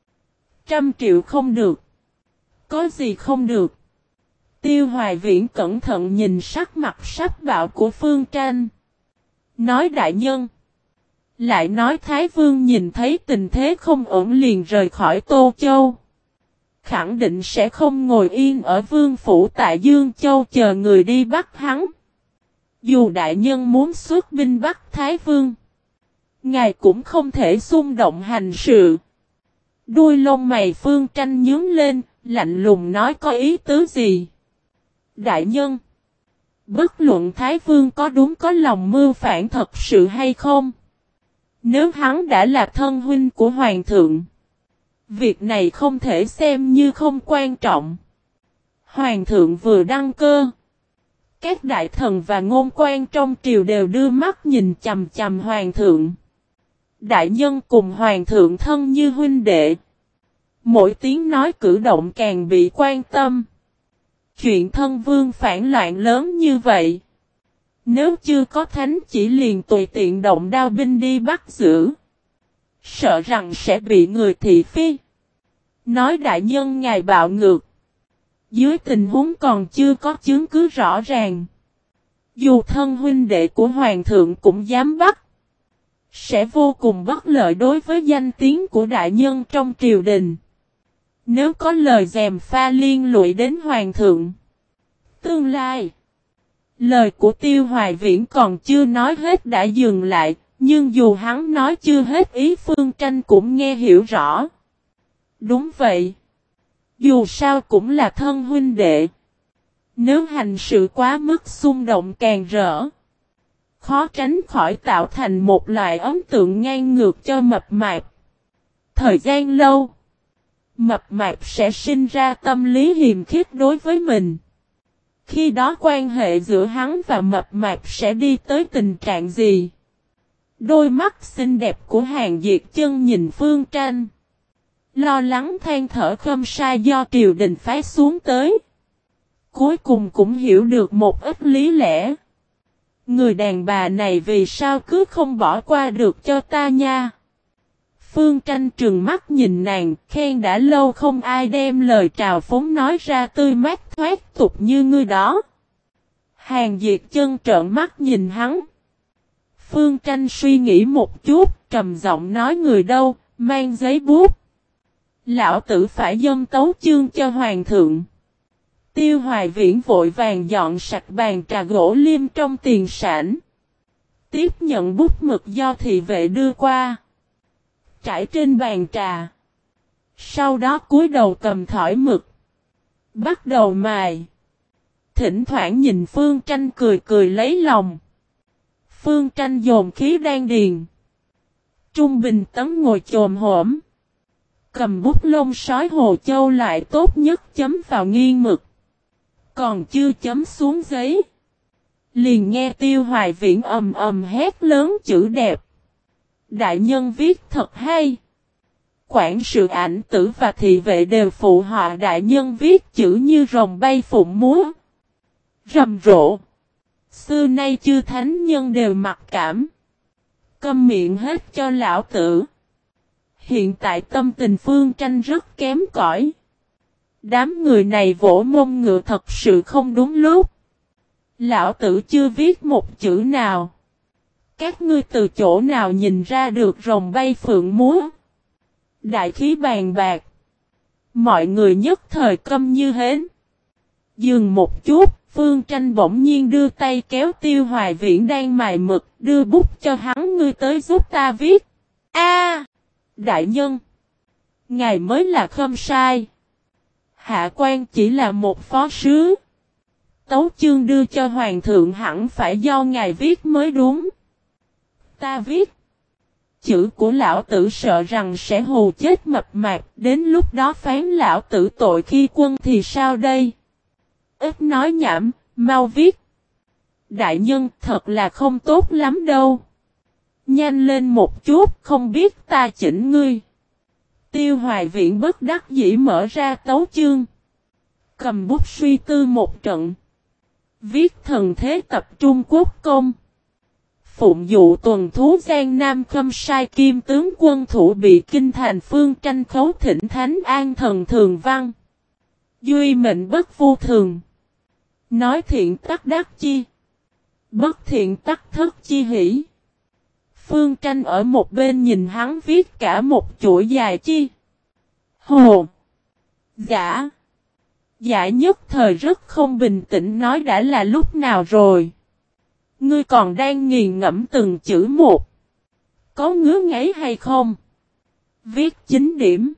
100 triệu không được. Có gì không được? Tiêu Hoài Viễn cẩn thận nhìn sắc mặt sắp bạo của Phương Tranh. Nói đại nhân. Lại nói Thái Vương nhìn thấy tình thế không ổn liền rời khỏi Tô Châu. Khẳng định sẽ không ngồi yên ở vương phủ tại Dương Châu chờ người đi bắt hắn. Dù đại nhân muốn xuất binh bắt Thái Vương. Ngài cũng không thể xung động hành sự. Đuôi lông mày Phương Tranh nhướng lên, lạnh lùng nói có ý tứ gì. Đại nhân. Bất luận Thái Vương có đúng có lòng mưu phản thật sự hay không. Nếu hắn đã là thân huynh của Hoàng thượng. Việc này không thể xem như không quan trọng. Hoàng thượng vừa đăng cơ. Các đại thần và ngôn quan trong triều đều đưa mắt nhìn chằm chằm Hoàng thượng. Đại nhân cùng Hoàng thượng thân như huynh đệ. Mỗi tiếng nói cử động càng bị quan tâm. Chuyện thân vương phản loạn lớn như vậy. Nếu chưa có thánh chỉ liền tùy tiện động đao binh đi bắt giữ. Sợ rằng sẽ bị người thị phi. Nói đại nhân ngài bạo ngược. Dưới tình huống còn chưa có chứng cứ rõ ràng. Dù thân huynh đệ của Hoàng thượng cũng dám bắt. Sẽ vô cùng bất lợi đối với danh tiếng của đại nhân trong triều đình. Nếu có lời gièm pha liên lụy đến Hoàng thượng. Tương lai. Lời của Tiêu Hoài Viễn còn chưa nói hết đã dừng lại, nhưng dù hắn nói chưa hết ý Phương Tranh cũng nghe hiểu rõ. Đúng vậy. Dù sao cũng là thân huynh đệ. Nếu hành sự quá mức xung động càng rỡ, khó tránh khỏi tạo thành một loại ấn tượng ngang ngược cho mập mạp. Thời gian lâu, mập mạp sẽ sinh ra tâm lý hiềm khích đối với mình. Khi đó quan hệ giữa hắn và mập mạp sẽ đi tới tình trạng gì? Đôi mắt xinh đẹp của Hàn Diệt Chân nhìn Phương Tranh, lo lắng than thở Khâm Sai do triều đình phái xuống tới. Cuối cùng cũng hiểu được một ít lý lẽ. Người đàn bà này vì sao cứ không bỏ qua được cho ta nha? Phương Tranh trừng mắt nhìn nàng, khen đã lâu không ai đem lời trào phúng nói ra tươi mát thoát tục như ngươi đó. Hàn Diệt Chân trợn mắt nhìn hắn. Phương Tranh suy nghĩ một chút, trầm giọng nói người đâu, mang giấy bút. Lão tử phải dâng tấu chương cho hoàng thượng. Tiêu Hoài Viễn vội vàng dọn sạch bàn trà gỗ liêm trong tiền sảnh. Tiếp nhận bút mực do thị vệ đưa qua. Trải trên bàn trà. Sau đó cúi đầu cầm thỏi mực. Bắt đầu mài. Thỉnh thoảng nhìn Phương Tranh cười cười lấy lòng. Phương Tranh dồn khí đan điền. Trung Bình Tấn ngồi chồm hổm. Cầm bút lông sói Hồ Châu lại tốt nhất chấm vào nghiêng mực. Còn chưa chấm xuống giấy. Liền nghe Tiêu Hoài Viễn ầm ầm hét lớn chữ đẹp. Đại nhân viết thật hay. Quản sự ảnh tử và thị vệ đều phụ họa đại nhân viết chữ như rồng bay phụng múa. Rầm rộ. Xưa nay chư thánh nhân đều mặc cảm. Câm miệng hết cho lão tử. Hiện tại tâm tình Phương Tranh rất kém cỏi. Đám người này vỗ mông ngựa thật sự không đúng lúc. Lão tử chưa viết một chữ nào. Các ngươi từ chỗ nào nhìn ra được rồng bay phượng múa? Đại khí bàn bạc. Mọi người nhất thời câm như hến. Dừng một chút, Phương Tranh bỗng nhiên đưa tay kéo Tiêu Hoài Viễn đang mài mực, đưa bút cho hắn ngươi tới giúp ta viết. A, đại nhân! Ngài mới là Khâm Sai. Hạ quan chỉ là một phó sứ. Tấu chương đưa cho hoàng thượng hẳn phải do ngài viết mới đúng. Ta viết. Chữ của lão tử sợ rằng sẽ hù chết mập mạp, đến lúc đó phán lão tử tội khi quân thì sao đây? Ít nói nhảm, mau viết. Đại nhân thật là không tốt lắm đâu. Nhanh lên một chút, không biết ta chỉnh ngươi. Tiêu Hoài Viễn bất đắc dĩ mở ra tấu chương. Cầm bút suy tư một trận. Viết thần thế tập Trung Quốc công. Phụng dụ tuần thú Giang Nam Khâm Sai Kim tướng quân thủ bị kinh thành Phương Tranh khấu thỉnh thánh an thần thường văn. Duy mệnh bất vô thường. Nói thiện tắc đắc chi. Bất thiện tắc thất chi hỷ. Phương Tranh ở một bên nhìn hắn viết cả một chuỗi dài chi. Hồ. Giả. Giả nhất thời rất không bình tĩnh nói đã là lúc nào rồi. Ngươi còn đang nghiền ngẫm từng chữ một. Có ngứa ngáy hay không? Viết 9 điểm.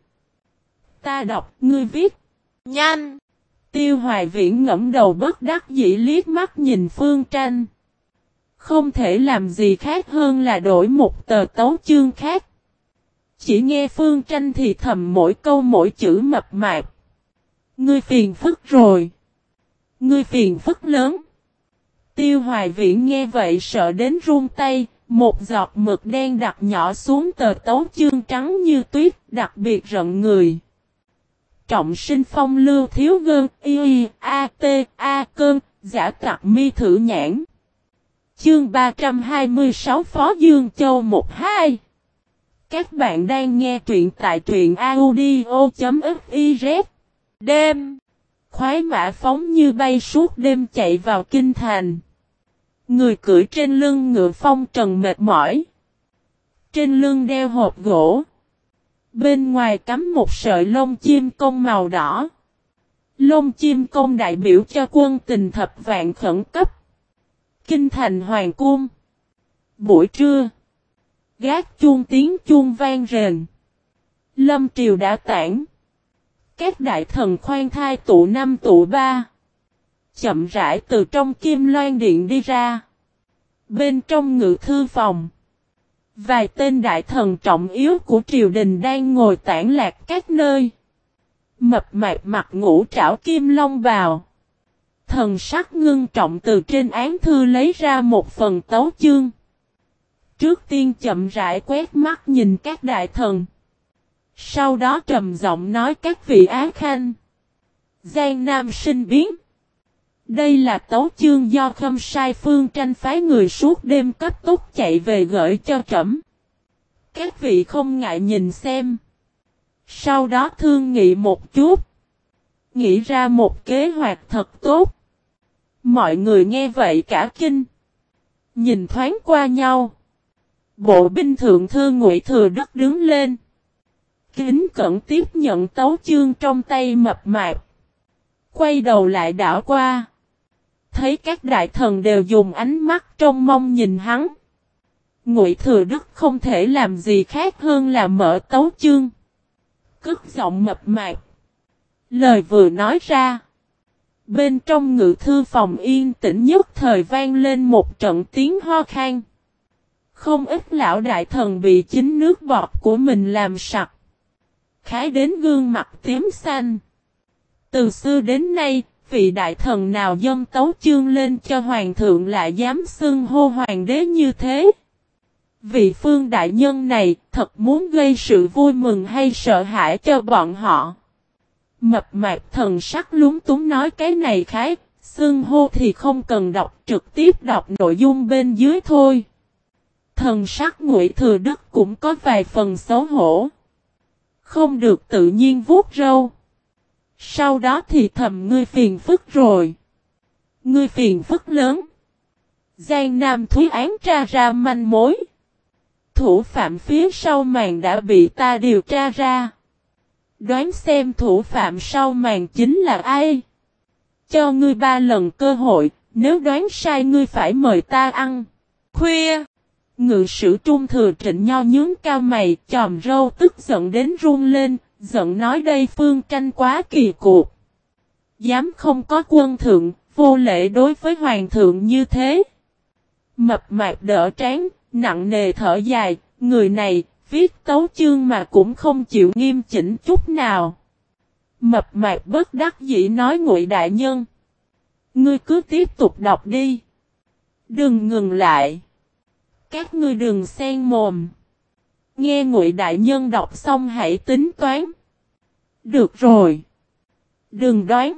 Ta đọc, ngươi viết. Nhanh. Tiêu Hoài Viễn ngẫm đầu bất đắc dĩ liếc mắt nhìn Phương Tranh. Không thể làm gì khác hơn là đổi một tờ tấu chương khác. Chỉ nghe Phương Tranh thì thầm mỗi câu mỗi chữ mập mạp. Ngươi phiền phức rồi. Ngươi phiền phức lớn. Tiêu Hoài Viễn nghe vậy sợ đến run tay, một giọt mực đen đặt nhỏ xuống tờ tấu chương trắng như tuyết, đặc biệt rợn người. Trọng sinh phong lưu thiếu gơn, y a t a cơn, giả tặc mi thử nhãn. Chương 326 Phó Dương Châu 1-2. Các bạn đang nghe truyện tại truyện audio.fiz. Đêm. Khoái mã phóng như bay suốt đêm chạy vào kinh thành. Người cưỡi trên lưng ngựa phong trần mệt mỏi. Trên lưng đeo hộp gỗ. Bên ngoài cắm một sợi lông chim công màu đỏ. Lông chim công đại biểu cho quân tình thập vạn khẩn cấp. Kinh thành hoàng cung. Buổi trưa. Gác chuông tiếng chuông vang rền. Lâm triều đã tản. Các đại thần khoan thai tụ năm tụ ba. Chậm rãi từ trong Kim Loan Điện đi ra. Bên trong ngự thư phòng. Vài tên đại thần trọng yếu của triều đình đang ngồi tản lạc các nơi. Mập mạp mặt ngũ trảo kim long bào. Thần sắc ngưng trọng từ trên án thư lấy ra một phần tấu chương. Trước tiên chậm rãi quét mắt nhìn các đại thần. Sau đó trầm giọng nói các vị á khanh. Giang Nam sinh biến. Đây là tấu chương do Khâm Sai Phương Tranh phái người suốt đêm cấp tốc chạy về gửi cho trẫm. Các vị không ngại nhìn xem. Sau đó thương nghị một chút. Nghĩ ra một kế hoạch thật tốt. Mọi người nghe vậy cả kinh. Nhìn thoáng qua nhau. Bộ binh thượng thư Ngụy Thừa Đức đứng lên. Kính cẩn tiếp nhận tấu chương trong tay mập mạp. Quay đầu lại đảo qua. Thấy các đại thần đều dùng ánh mắt trông mong nhìn hắn. Ngụy Thừa Đức không thể làm gì khác hơn là mở tấu chương. Cất giọng mập mạp. Lời vừa nói ra. Bên trong ngự thư phòng yên tĩnh nhất thời vang lên một trận tiếng ho khan. Không ít lão đại thần bị chính nước bọt của mình làm sặc. Khái đến gương mặt tím xanh. Từ xưa đến nay, vị đại thần nào dâng tấu chương lên cho hoàng thượng lại dám xưng hô hoàng đế như thế? Vị phương đại nhân này thật muốn gây sự vui mừng hay sợ hãi cho bọn họ? Mập mạp thần sắc lúng túng nói cái này khái, xưng hô thì không cần đọc, trực tiếp đọc nội dung bên dưới thôi. Thần sắc Ngụy Thừa Đức cũng có vài phần xấu hổ. Không được tự nhiên vuốt râu. Sau đó thì thầm ngươi phiền phức rồi. Ngươi phiền phức lớn. Giang Nam Thúy án tra ra manh mối. Thủ phạm phía sau màn đã bị ta điều tra ra. Đoán xem thủ phạm sau màn chính là ai? Cho ngươi 3 lần cơ hội, nếu đoán sai ngươi phải mời ta ăn. Khuya. Ngự sử Trung Thừa Trịnh Nho nhướng cao mày, chòm râu tức giận đến run lên, giận nói đây Phương Tranh quá kỳ cục. Dám không có quân thượng, vô lễ đối với hoàng thượng như thế. Mập mạp đỡ trán, nặng nề thở dài, người này, viết tấu chương mà cũng không chịu nghiêm chỉnh chút nào. Mập mạp bất đắc dĩ nói Ngụy đại nhân. Ngươi cứ tiếp tục đọc đi. Đừng ngừng lại. Các ngươi đừng xen mồm. Nghe Ngụy đại nhân đọc xong hãy tính toán. Được rồi. Đừng đoán.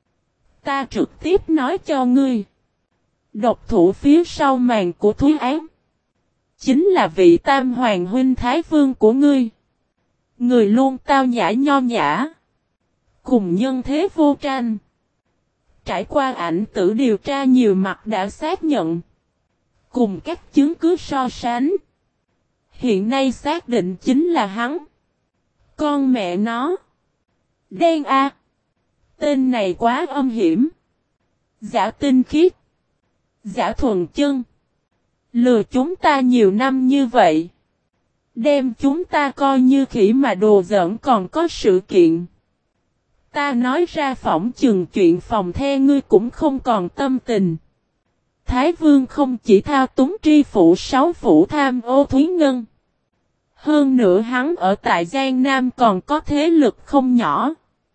Ta trực tiếp nói cho ngươi. Độc thủ phía sau màn của Thúy án. Chính là vị tam hoàng huynh thái vương của ngươi. Người luôn tao nhã nho nhã. Cùng nhân thế vô tranh. Trải qua ảnh tử điều tra nhiều mặt đã xác nhận. Cùng các chứng cứ so sánh. Hiện nay xác định chính là hắn. Con mẹ nó. Đen a. Tên này quá âm hiểm. Giả tinh khiết. Giả thuần chân. Lừa chúng ta nhiều năm như vậy. Đem chúng ta coi như khỉ mà đồ giỡn còn có sự kiện. Ta nói ra phỏng chừng chuyện phòng the ngươi cũng không còn tâm tình. Thái Vương không chỉ thao túng tri phủ 6 phủ tham ô Thúy Ngân. Hơn nữa hắn ở tại Giang Nam còn có thế lực không nhỏ.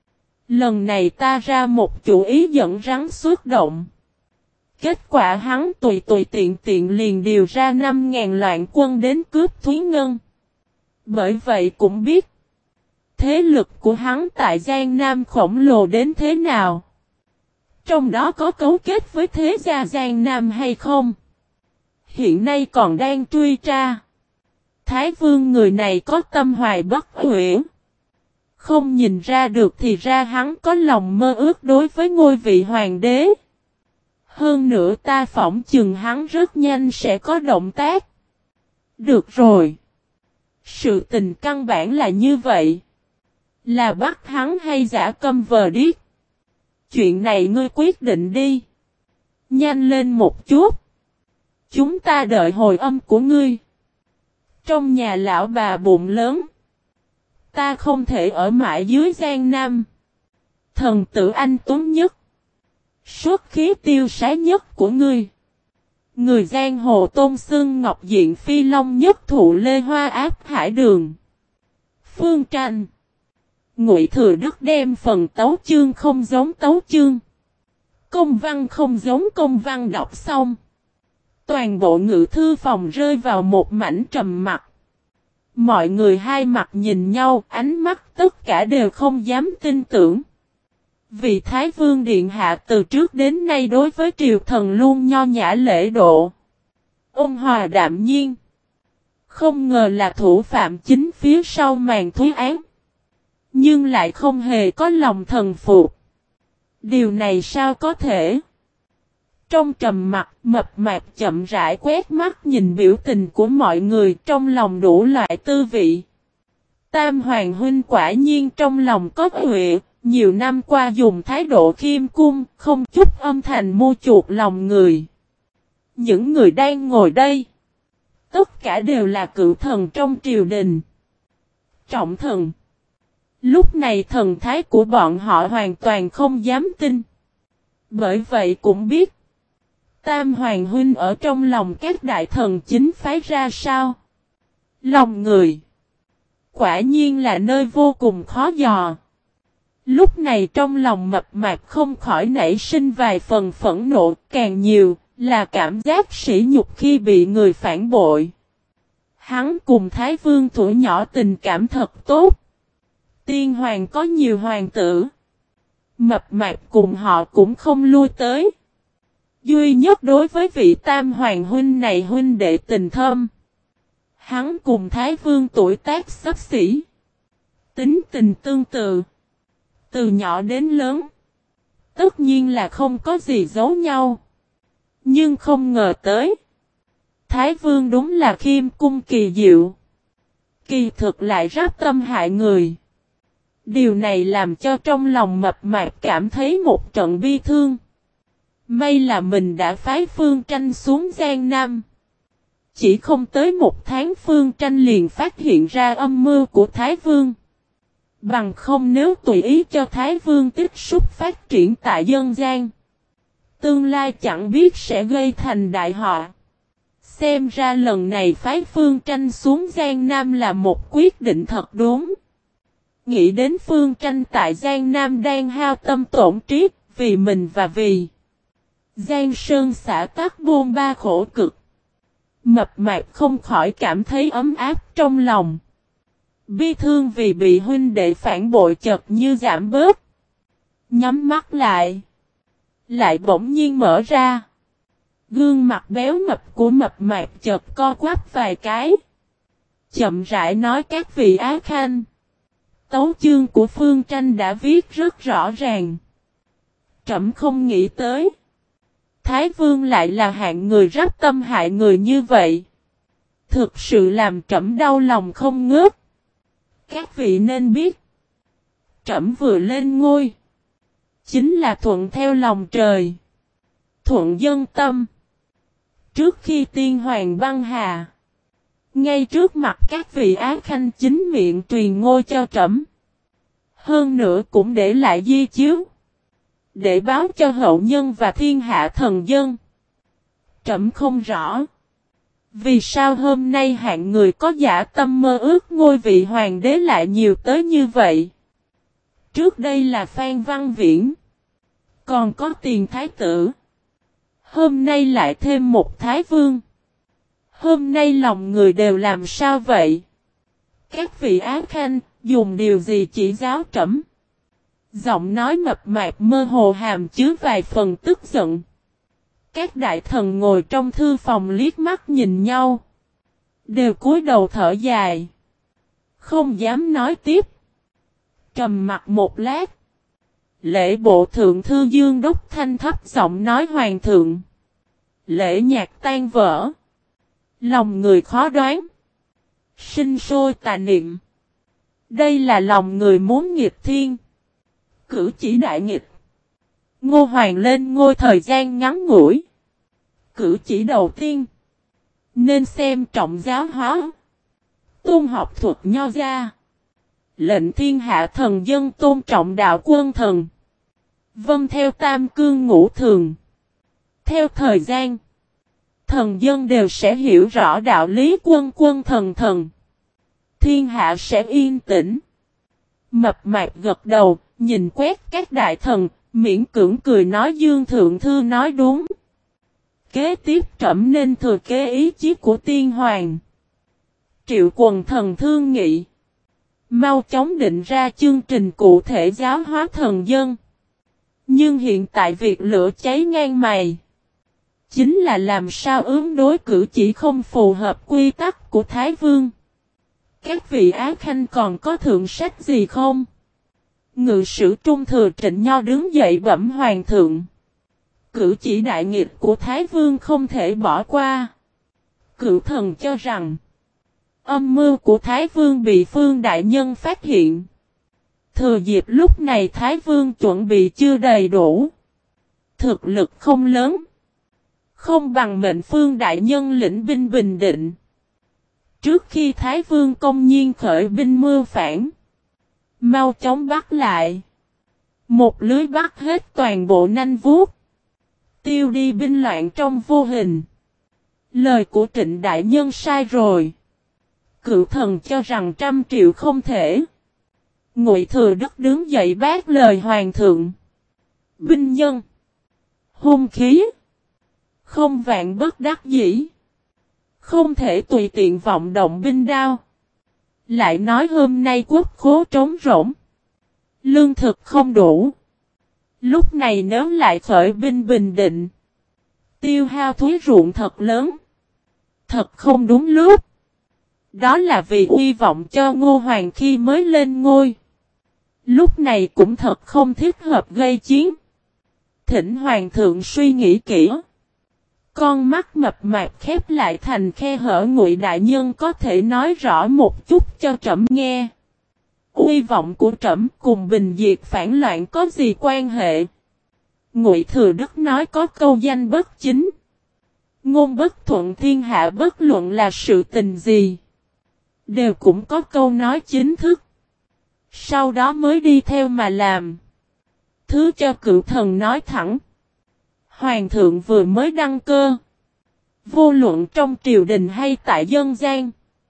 Lần này ta ra một chủ ý dẫn rắn xuất động. Kết quả hắn tùy tiện liền điều ra 5.000 loạn quân đến cướp Thúy Ngân. Bởi vậy cũng biết thế lực của hắn tại Giang Nam khổng lồ đến thế nào. Trong đó có cấu kết với thế gia Giang Nam hay không? Hiện nay còn đang truy tra. Thái Vương người này có tâm hoài bất huyễn. Không nhìn ra được thì ra hắn có lòng mơ ước đối với ngôi vị hoàng đế. Hơn nữa ta phỏng chừng hắn rất nhanh sẽ có động tác. Được rồi. Sự tình căn bản là như vậy. Là bắt hắn hay giả câm vờ điếc. Chuyện này ngươi quyết định đi. Nhanh lên một chút. Chúng ta đợi hồi âm của ngươi. Trong nhà lão bà bụng lớn. Ta không thể ở mãi dưới Giang Nam. Thần tử anh tuấn nhất. Xuất khí tiêu sái nhất của ngươi. Người giang hồ tôn xưng ngọc diện phi long nhất thụ lê hoa áp hải đường. Phương Tranh. Ngụy Thừa Đức đem phần tấu chương không giống tấu chương. Công văn không giống công văn đọc xong. Toàn bộ ngự thư phòng rơi vào một mảnh trầm mặc. Mọi người hai mặt nhìn nhau, ánh mắt tất cả đều không dám tin tưởng. Vì Thái Vương Điện Hạ từ trước đến nay đối với triều thần luôn nho nhã lễ độ. Ôn hòa đạm nhiên. Không ngờ là thủ phạm chính phía sau màn thúy án. Nhưng lại không hề có lòng thần phục. Điều này sao có thể? Trong trầm mặc, mập mạp chậm rãi quét mắt nhìn biểu tình của mọi người trong lòng đủ loại tư vị. Tam Hoàng huynh quả nhiên trong lòng có huệ, nhiều năm qua dùng thái độ khiêm cung, không chút âm thanh mua chuộc lòng người. Những người đang ngồi đây, tất cả đều là cựu thần trong triều đình. Trọng thần. Lúc này thần thái của bọn họ hoàn toàn không dám tin. Bởi vậy cũng biết Tam Hoàng huynh ở trong lòng các đại thần chính phái ra sao. Lòng người quả nhiên là nơi vô cùng khó dò. Lúc này trong lòng mập mạp không khỏi nảy sinh vài phần phẫn nộ, càng nhiều là cảm giác sỉ nhục khi bị người phản bội. Hắn cùng Thái Vương tuổi nhỏ tình cảm thật tốt. Tiên hoàng có nhiều hoàng tử. Mập mạp cùng họ cũng không lui tới. Duy nhất đối với vị Tam Hoàng huynh này huynh đệ tình thâm. Hắn cùng Thái Vương tuổi tác xấp xỉ. Tính tình tương tự. Từ nhỏ đến lớn. Tất nhiên là không có gì giấu nhau. Nhưng không ngờ tới. Thái Vương đúng là khiêm cung kỳ diệu. Kỳ thực lại rắp tâm hại người. Điều này làm cho trong lòng mập mạp cảm thấy một trận bi thương. May là mình đã phái Phương Tranh xuống Giang Nam. Chỉ không tới một tháng Phương Tranh liền phát hiện ra âm mưu của Thái Vương. Bằng không nếu tùy ý cho Thái Vương tích xúc phát triển tại dân gian. Tương lai chẳng biết sẽ gây thành đại họa. Xem ra lần này phái Phương Tranh xuống Giang Nam là một quyết định thật đúng. Nghĩ đến Phương Tranh tại Giang Nam đang hao tâm tổn trí, vì mình và vì Giang Sơn xã tắc bôn ba khổ cực. Mập mạp không khỏi cảm thấy ấm áp trong lòng. Bi thương vì bị huynh đệ phản bội chợt như giảm bớt. Nhắm mắt lại. Lại bỗng nhiên mở ra. Gương mặt béo mập của mập mạp chợt co quắp vài cái. Chậm rãi nói các vị á khanh. Tấu chương của Phương Tranh đã viết rất rõ ràng. Trẫm không nghĩ tới. Thái Vương lại là hạng người rắp tâm hại người như vậy. Thực sự làm trẫm đau lòng không ngớt. Các vị nên biết. Trẫm vừa lên ngôi. Chính là thuận theo lòng trời. Thuận dân tâm. Trước khi tiên hoàng băng hà. Ngay trước mặt các vị á khanh chính miệng truyền ngôi cho trẫm. Hơn nữa cũng để lại di chiếu. Để báo cho hậu nhân và thiên hạ thần dân. Trẫm không rõ. Vì sao hôm nay hạng người có giả tâm mơ ước ngôi vị hoàng đế lại nhiều tới như vậy? Trước đây là Phan Văn Viễn. Còn có Tiền Thái Tử. Hôm nay lại thêm một Thái Vương. Hôm nay lòng người đều làm sao vậy? Các vị á khanh, dùng điều gì chỉ giáo trẫm? Giọng nói mập mạp mơ hồ hàm chứa vài phần tức giận. Các đại thần ngồi trong thư phòng liếc mắt nhìn nhau. Đều cúi đầu thở dài. Không dám nói tiếp. Trầm mặt một lát. Lễ bộ thượng thư Dương Đốc Thanh thấp giọng nói hoàng thượng. Lễ nhạc tan vỡ. Lòng người khó đoán. Sinh sôi tà niệm. Đây là lòng người muốn nghịch thiên. Cử chỉ đại nghịch. Ngô Hoàng lên ngôi thời gian ngắn ngủi. Cử chỉ đầu tiên. nên xem trọng giáo hóa. Tôn học thuật nho gia. Lệnh thiên hạ thần dân tôn trọng đạo quân thần. Vâng theo tam cương ngũ thường. Theo thời gian, thần dân đều sẽ hiểu rõ đạo lý quân quân thần thần. Thiên hạ sẽ yên tĩnh. Mập mạp gật đầu, nhìn quét các đại thần, miễn cưỡng cười nói Dương Thượng Thư nói đúng. Kế tiếp trẫm nên thừa kế ý chí của tiên hoàng. Triệu quần thần thương nghị. Mau chóng định ra chương trình cụ thể giáo hóa thần dân. Nhưng hiện tại việc lửa cháy ngang mày. Chính là làm sao ứng đối cử chỉ không phù hợp quy tắc của Thái Vương. Các vị Á Khanh còn có thượng sách gì không? Ngự sử Trung Thừa Trịnh Nho đứng dậy bẩm hoàng thượng. Cử chỉ đại nghịch của Thái Vương không thể bỏ qua. Cửu thần cho rằng âm mưu của Thái Vương bị Phương Đại Nhân phát hiện. Thừa dịp lúc này Thái Vương chuẩn bị chưa đầy đủ. Thực lực không lớn. Không bằng mệnh Phương Đại Nhân lĩnh binh Bình Định. Trước khi Thái Vương công nhiên khởi binh mưu phản. Mau chóng bắt lại. Một lưới bắt hết toàn bộ nanh vuốt. Tiêu đi binh loạn trong vô hình. Lời của Trịnh Đại Nhân sai rồi. Cửu thần cho rằng 100 triệu không thể. Ngụy Thừa Đức đứng dậy bác lời hoàng thượng. Binh nhân. Hung khí. Không vạn bất đắc dĩ. Không thể tùy tiện vọng động binh đao. Lại nói hôm nay quốc khố trống rỗng. Lương thực không đủ. Lúc này nếu lại khởi binh Bình Định. Tiêu hao thúy ruộng thật lớn. Thật không đúng lúc. Đó là vì uy vọng cho Ngô Hoàng khi mới lên ngôi. Lúc này cũng thật không thích hợp gây chiến. Thỉnh Hoàng thượng suy nghĩ kỹ. Con mắt mập mạp khép lại thành khe hở Ngụy Đại Nhân có thể nói rõ một chút cho trẫm nghe. Uy vọng của trẫm cùng bình diệt phản loạn có gì quan hệ? Ngụy Thừa Đức nói có câu danh bất chính. Ngôn bất thuận thiên hạ bất luận là sự tình gì. Đều cũng có câu nói chính thức. Sau đó mới đi theo mà làm. Thứ cho cửu thần nói thẳng. Hoàng thượng vừa mới đăng cơ. Vô luận trong triều đình hay tại dân gian.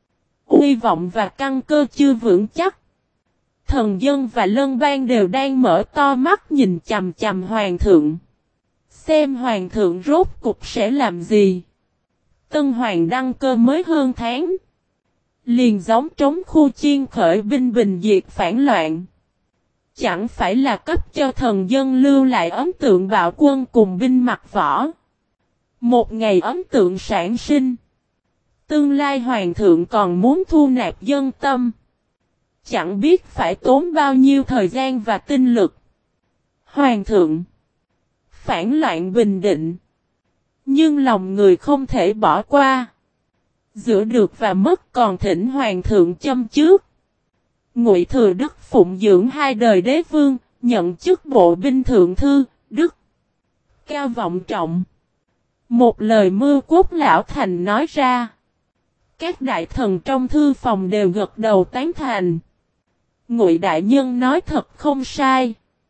Uy vọng và căn cơ chưa vững chắc. Thần dân và lân bang đều đang mở to mắt nhìn chằm chằm hoàng thượng. Xem hoàng thượng rốt cục sẽ làm gì. Tân hoàng đăng cơ mới hơn tháng. Liền giống trống khu chiên khởi binh bình diệt phản loạn. Chẳng phải là cấp cho thần dân lưu lại ấn tượng bạo quân cùng binh mặc võ. Một ngày ấn tượng sản sinh. Tương lai hoàng thượng còn muốn thu nạp dân tâm. Chẳng biết phải tốn bao nhiêu thời gian và tinh lực. Hoàng thượng. Phản loạn Bình Định. Nhưng lòng người không thể bỏ qua. Giữa được và mất còn thỉnh hoàng thượng châm trước. Ngụy Thừa Đức phụng dưỡng 2 đời đế vương, nhận chức bộ binh thượng thư, Đức. Cao vọng trọng. Một lời mưu quốc lão thành nói ra. Các đại thần trong thư phòng đều gật đầu tán thành. Ngụy Đại Nhân nói thật không sai.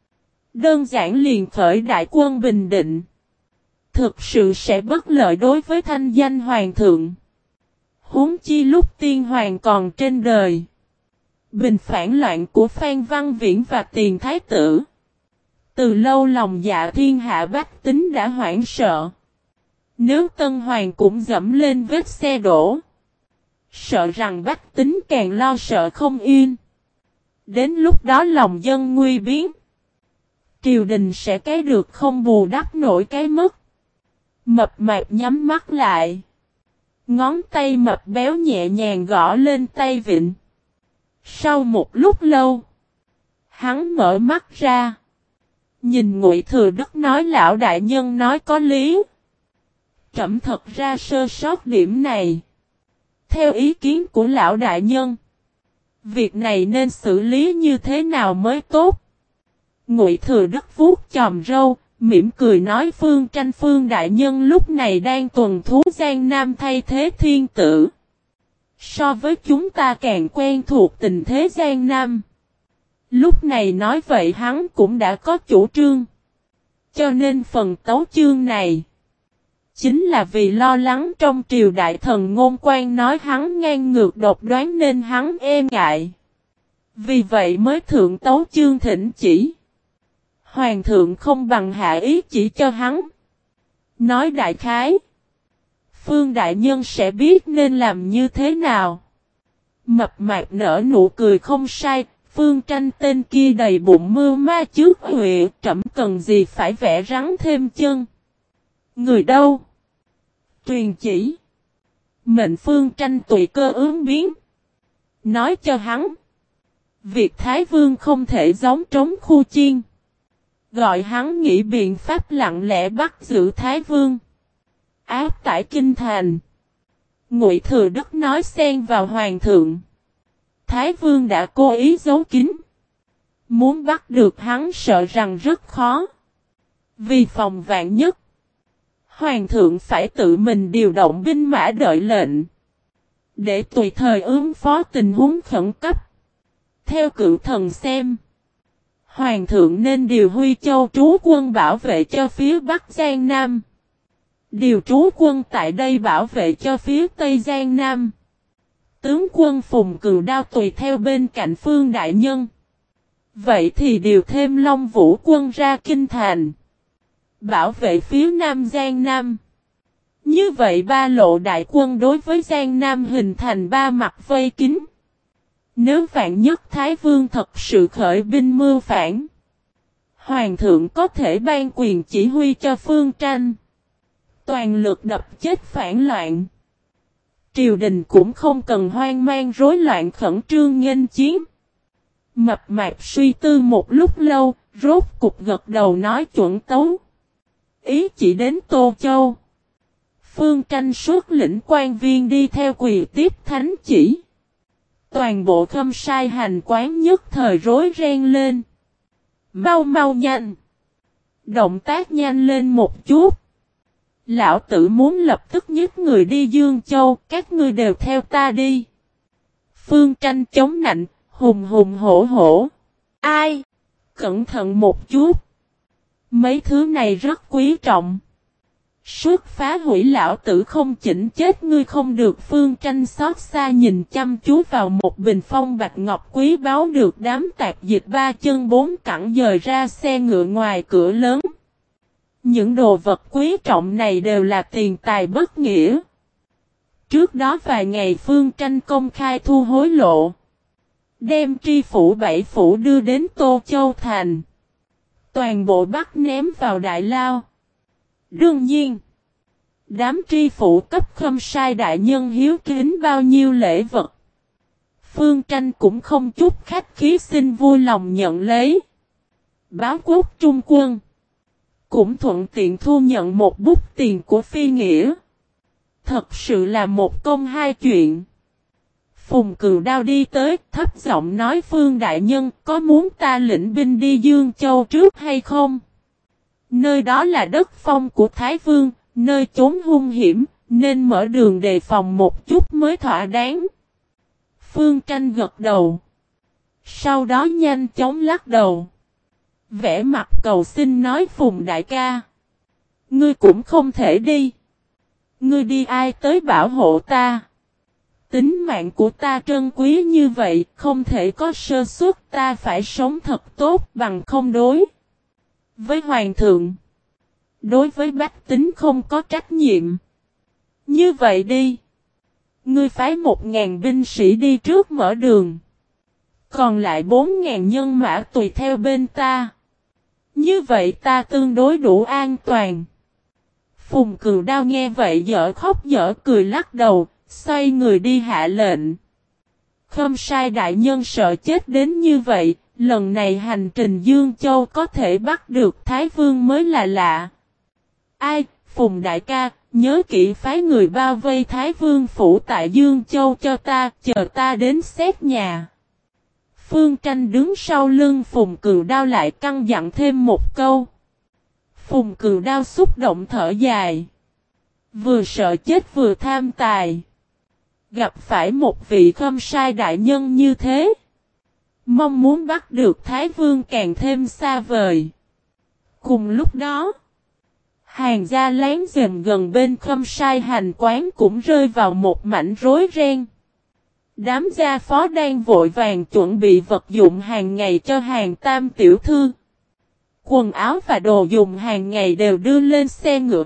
Đơn giản liền khởi đại quân Bình Định. Thực sự sẽ bất lợi đối với thanh danh hoàng thượng. Huống chi lúc tiên hoàng còn trên đời. Bình phản loạn của Phan Văn Viễn và Tiền Thái Tử. Từ lâu lòng dạ thiên hạ bách tính đã hoảng sợ. Nếu Tân Hoàng cũng dẫm lên vết xe đổ. Sợ rằng bách tính càng lo sợ không yên. Đến lúc đó lòng dân nguy biến. Triều đình sẽ cái được không bù đắp nổi cái mất. Mập mạp nhắm mắt lại. Ngón tay mập béo nhẹ nhàng gõ lên tay vịn. Sau một lúc lâu. Hắn mở mắt ra. Nhìn Ngụy Thừa Đức nói lão đại nhân nói có lý. Trẫm thật ra sơ sót điểm này. Theo ý kiến của lão đại nhân. Việc này nên xử lý như thế nào mới tốt? Ngụy Thừa Đức vuốt chòm râu, mỉm cười nói Phương Tranh Phương đại nhân lúc này đang tuần thú Giang Nam thay thế thiên tử. So với chúng ta càng quen thuộc tình thế Giang Nam. Lúc này nói vậy hắn cũng đã có chủ trương. Cho nên phần tấu chương này chính là vì lo lắng trong triều đại thần ngôn quan nói hắn ngang ngược độc đoán nên hắn e ngại. Vì vậy mới thượng tấu chương thỉnh chỉ. Hoàng thượng không bằng hạ ý chỉ cho hắn. Nói đại khái. Phương đại nhân sẽ biết nên làm như thế nào. Mập mạp nở nụ cười không sai. Phương Tranh tên kia đầy bụng mưu ma trước huệ. Trẫm cần gì phải vẽ rắn thêm chân. Người đâu? Truyền chỉ. Mệnh Phương Tranh tùy cơ ứng biến. Nói cho hắn. Việc Thái Vương không thể giống trống khu chiên. Gọi hắn nghĩ biện pháp lặng lẽ bắt giữ Thái Vương. Áp tải kinh thành. Ngụy Thừa Đức nói xen vào hoàng thượng. Thái Vương đã cố ý giấu kín. Muốn bắt được hắn sợ rằng rất khó. Vì phòng vạn nhất. Hoàng thượng phải tự mình điều động binh mã đợi lệnh. Để tùy thời ứng phó tình huống khẩn cấp. Theo cựu thần xem. Hoàng thượng nên điều Huy Châu trú quân bảo vệ cho phía Bắc Giang Nam. Điều trú quân tại đây bảo vệ cho phía Tây Giang Nam. Tướng quân Phùng Cừu Đao tùy theo bên cạnh Phương đại nhân. Vậy thì điều thêm Long Vũ quân ra kinh thành. Bảo vệ phía Nam Giang Nam. Như vậy ba lộ đại quân đối với Giang Nam hình thành ba mặt vây kín. Nếu vạn nhất Thái Vương thật sự khởi binh mưu phản. Hoàng thượng có thể ban quyền chỉ huy cho Phương Tranh. Toàn lực đập chết phản loạn. Triều đình cũng không cần hoang mang rối loạn khẩn trương nghênh chiến. Mập mạp suy tư một lúc lâu, rốt cục gật đầu nói chuẩn tấu. Ý chỉ đến Tô Châu. Phương Tranh xuất lĩnh quan viên đi theo quỳ tiếp thánh chỉ. Toàn bộ Khâm Sai hành quán nhất thời rối ren lên. Mau mau nhanh. Động tác nhanh lên một chút. Lão tử muốn lập tức nhích người đi Dương Châu, các ngươi đều theo ta đi. Phương Tranh chống nạnh, hùng hùng hổ hổ. Ai? Cẩn thận một chút. Mấy thứ này rất quý trọng. Suốt phá hủy lão tử không chỉnh chết ngươi không được. Phương Tranh xót xa nhìn chăm chú vào một bình phong bạch ngọc quý báu được đám tạp dịch ba chân bốn cẳng dời ra xe ngựa ngoài cửa lớn. Những đồ vật quý trọng này đều là tiền tài bất nghĩa. Trước đó vài ngày Phương Tranh công khai thu hối lộ. Đem tri phủ bảy phủ đưa đến Tô Châu Thành. Toàn bộ bắt ném vào đại lao. Đương nhiên. Đám tri phủ cấp Khâm Sai đại nhân hiếu kính bao nhiêu lễ vật. Phương Tranh cũng không chút khách khí xin vui lòng nhận lấy. Báo quốc trung quân. Cũng thuận tiện thu nhận một bút tiền của phi nghĩa. Thật sự là một công hai chuyện. Phùng Cừu Đao đi tới thấp giọng nói Phương đại nhân có muốn ta lĩnh binh đi Dương Châu trước hay không? Nơi đó là đất phong của Thái Vương, nơi chốn hung hiểm, nên mở đường đề phòng một chút mới thỏa đáng. Phương Tranh gật đầu. Sau đó nhanh chóng lắc đầu. Vẽ mặt cầu xin nói Phùng đại ca. Ngươi cũng không thể đi. Ngươi đi ai tới bảo hộ ta? Tính mạng của ta trân quý như vậy, không thể có sơ suất, ta phải sống thật tốt bằng không đối. Với hoàng thượng, đối với bách tính không có trách nhiệm. Như vậy đi. Ngươi phái 1.000 binh sĩ đi trước mở đường. Còn lại 4.000 nhân mã tùy theo bên ta. Như vậy ta tương đối đủ an toàn. Phùng Cừu Đao nghe vậy dở khóc dở cười lắc đầu, xoay người đi hạ lệnh. Khâm Sai đại nhân sợ chết đến như vậy, lần này hành trình Dương Châu có thể bắt được Thái Vương mới là lạ. Ai, Phùng đại ca, nhớ kỹ phái người bao vây Thái Vương phủ tại Dương Châu cho ta, chờ ta đến xét nhà. Phương Tranh đứng sau lưng Phùng Cừu Đao lại căn dặn thêm một câu. Phùng Cừu Đao xúc động thở dài. Vừa sợ chết vừa tham tài. Gặp phải một vị khâm sai đại nhân như thế. Mong muốn bắt được Thái Vương càng thêm xa vời. Cùng lúc đó, hàng gia láng giềng gần bên khâm sai hành quán cũng rơi vào một mảnh rối ren. Đám gia phó đang vội vàng chuẩn bị vật dụng hàng ngày cho hàng tam tiểu thư. Quần áo và đồ dùng hàng ngày đều đưa lên xe ngựa.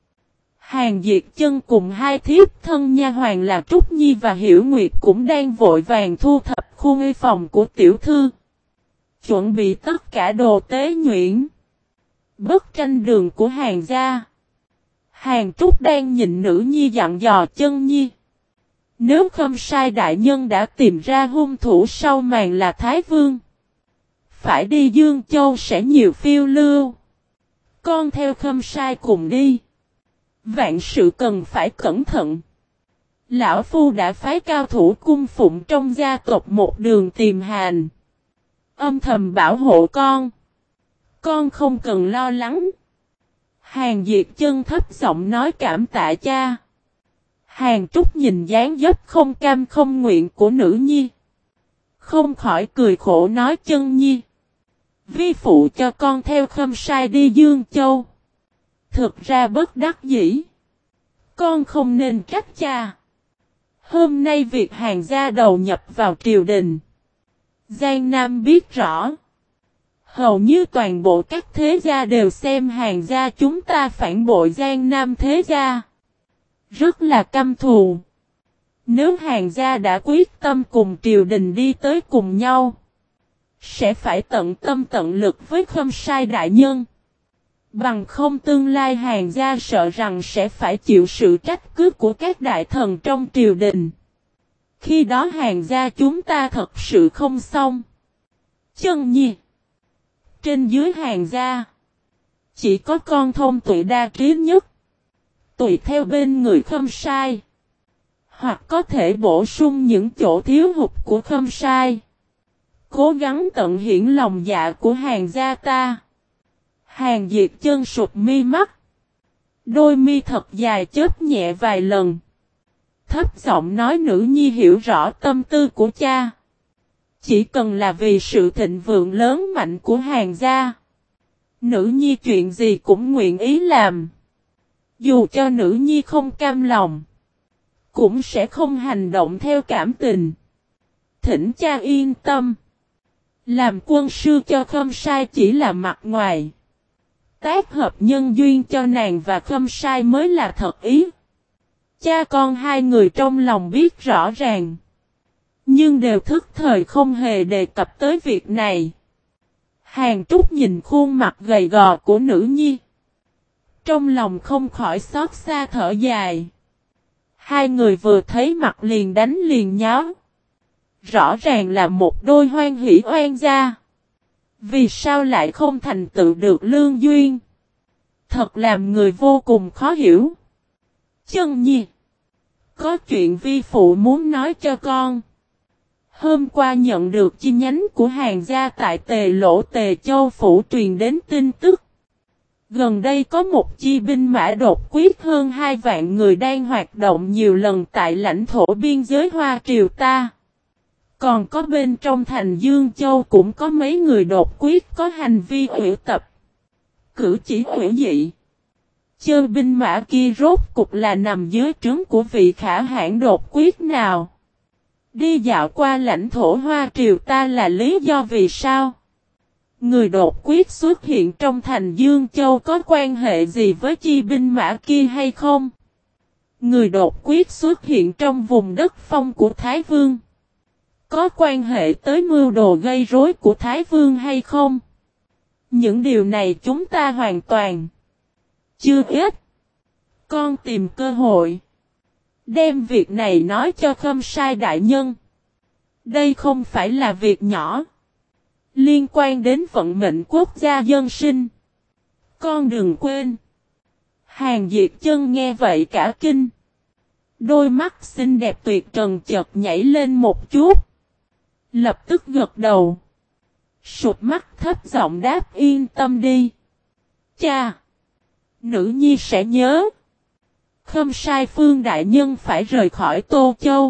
Hàng Diệt Chân cùng hai thiếp thân nha hoàn là Trúc Nhi và Hiểu Nguyệt cũng đang vội vàng thu thập khu nghi phòng của tiểu thư. Chuẩn bị tất cả đồ tế nhuyễn. Bức tranh đường của hàng gia. Hàng Trúc đang nhìn nữ nhi dặn dò Chân Nhi. Nếu khâm sai đại nhân đã tìm ra hung thủ sau màn là Thái Vương. Phải đi Dương Châu sẽ nhiều phiêu lưu. Con theo khâm sai cùng đi. Vạn sự cần phải cẩn thận. Lão Phu đã phái cao thủ cung phụng trong gia tộc một đường tìm Hàn. Âm thầm bảo hộ con. Con không cần lo lắng. Hàng Diệt Chân thấp giọng nói cảm tạ cha. Hàng Trúc nhìn dáng dấp không cam không nguyện của nữ nhi. Không khỏi cười khổ nói Chân Nhi. Vi phụ cho con theo khâm sai đi Dương Châu. Thực ra bất đắc dĩ. Con không nên trách cha. Hôm nay việc hàng gia đầu nhập vào triều đình. Giang Nam biết rõ. Hầu như toàn bộ các thế gia đều xem hàng gia chúng ta phản bội Giang Nam thế gia. Rất là căm thù. Nếu hàng gia đã quyết tâm cùng triều đình đi tới cùng nhau. Sẽ phải tận tâm tận lực với khâm sai đại nhân. Bằng không tương lai hàng gia sợ rằng sẽ phải chịu sự trách cứ của các đại thần trong triều đình. Khi đó hàng gia chúng ta thật sự không xong. Chân Nhi. Trên dưới hàng gia. Chỉ có con thông tuệ đa trí nhất. Tùy theo bên người khâm sai. Hoặc có thể bổ sung những chỗ thiếu hụt của khâm sai. Cố gắng tận hiển lòng dạ của hàng gia ta. Hàng Diệt Chân sụp mi mắt. Đôi mi thật dài chớp nhẹ vài lần. Thấp giọng nói nữ nhi hiểu rõ tâm tư của cha. Chỉ cần là vì sự thịnh vượng lớn mạnh của hàng gia. Nữ nhi chuyện gì cũng nguyện ý làm. Dù cho nữ nhi không cam lòng. Cũng sẽ không hành động theo cảm tình. Thỉnh cha yên tâm. Làm quân sư cho khâm sai chỉ là mặt ngoài. Tác hợp nhân duyên cho nàng và khâm sai mới là thật ý. Cha con hai người trong lòng biết rõ ràng. Nhưng đều thức thời không hề đề cập tới việc này. Hàng Trúc nhìn khuôn mặt gầy gò của nữ nhi. Trong lòng không khỏi xót xa thở dài. Hai người vừa thấy mặt liền đánh liền nháo. Rõ ràng là một đôi hoan hỷ oan gia. Vì sao lại không thành tựu được lương duyên? Thật làm người vô cùng khó hiểu. Chân Nhi. Có chuyện vi phụ muốn nói cho con. Hôm qua nhận được chi nhánh của hàng gia tại Tề Lỗ Tề Châu Phủ truyền đến tin tức. Gần đây có một chi binh mã đột quyết hơn 2 vạn người đang hoạt động nhiều lần tại lãnh thổ biên giới Hoa Triều ta. Còn có bên trong thành Dương Châu cũng có mấy người đột quyết có hành vi ủy tập. Cử chỉ ủy dị. Chơ binh mã kia rốt cục là nằm dưới trướng của vị khả hãn đột quyết nào. Đi dạo qua lãnh thổ Hoa Triều ta là lý do vì sao? Người đột quyết xuất hiện trong thành Dương Châu có quan hệ gì với chi binh mã kia hay không? Người đột quyết xuất hiện trong vùng đất phong của Thái Vương. Có quan hệ tới mưu đồ gây rối của Thái Vương hay không? Những điều này chúng ta hoàn toàn chưa biết. Con tìm cơ hội. Đem việc này nói cho khâm sai đại nhân. Đây không phải là việc nhỏ. Liên quan đến vận mệnh quốc gia dân sinh. Con đừng quên. Hàng Diệt Chân nghe vậy cả kinh. Đôi mắt xinh đẹp tuyệt trần chợt nhảy lên một chút. Lập tức gật đầu. Sụt mắt thấp giọng đáp yên tâm đi. Cha. Nữ nhi sẽ nhớ. Khâm sai Phương đại nhân phải rời khỏi Tô Châu.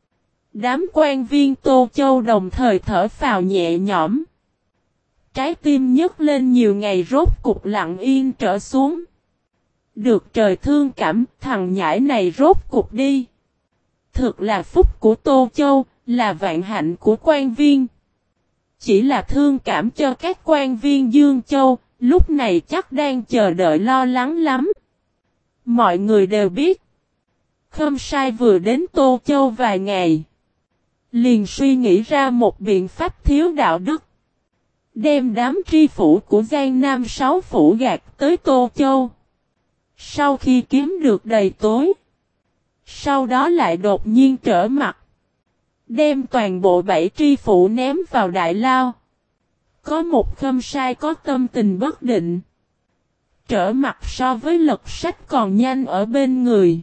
Đám quan viên Tô Châu đồng thời thở phào nhẹ nhõm. Trái tim nhấc lên nhiều ngày rốt cục lặng yên trở xuống. Được trời thương cảm, thằng nhãi này rốt cục đi. Thực là phúc của Tô Châu, là vạn hạnh của quan viên. Chỉ là thương cảm cho các quan viên Dương Châu, lúc này chắc đang chờ đợi lo lắng lắm. Mọi người đều biết. Khâm sai vừa đến Tô Châu vài ngày. Liền suy nghĩ ra một biện pháp thiếu đạo đức. Đem đám tri phủ của Giang Nam 6 phủ gạt tới Tô Châu. Sau khi kiếm được đầy tối. Sau đó lại đột nhiên trở mặt. Đem toàn bộ 7 tri phủ ném vào đại lao. Có một khâm sai có tâm tình bất định. Trở mặt so với lật sách còn nhanh ở bên người.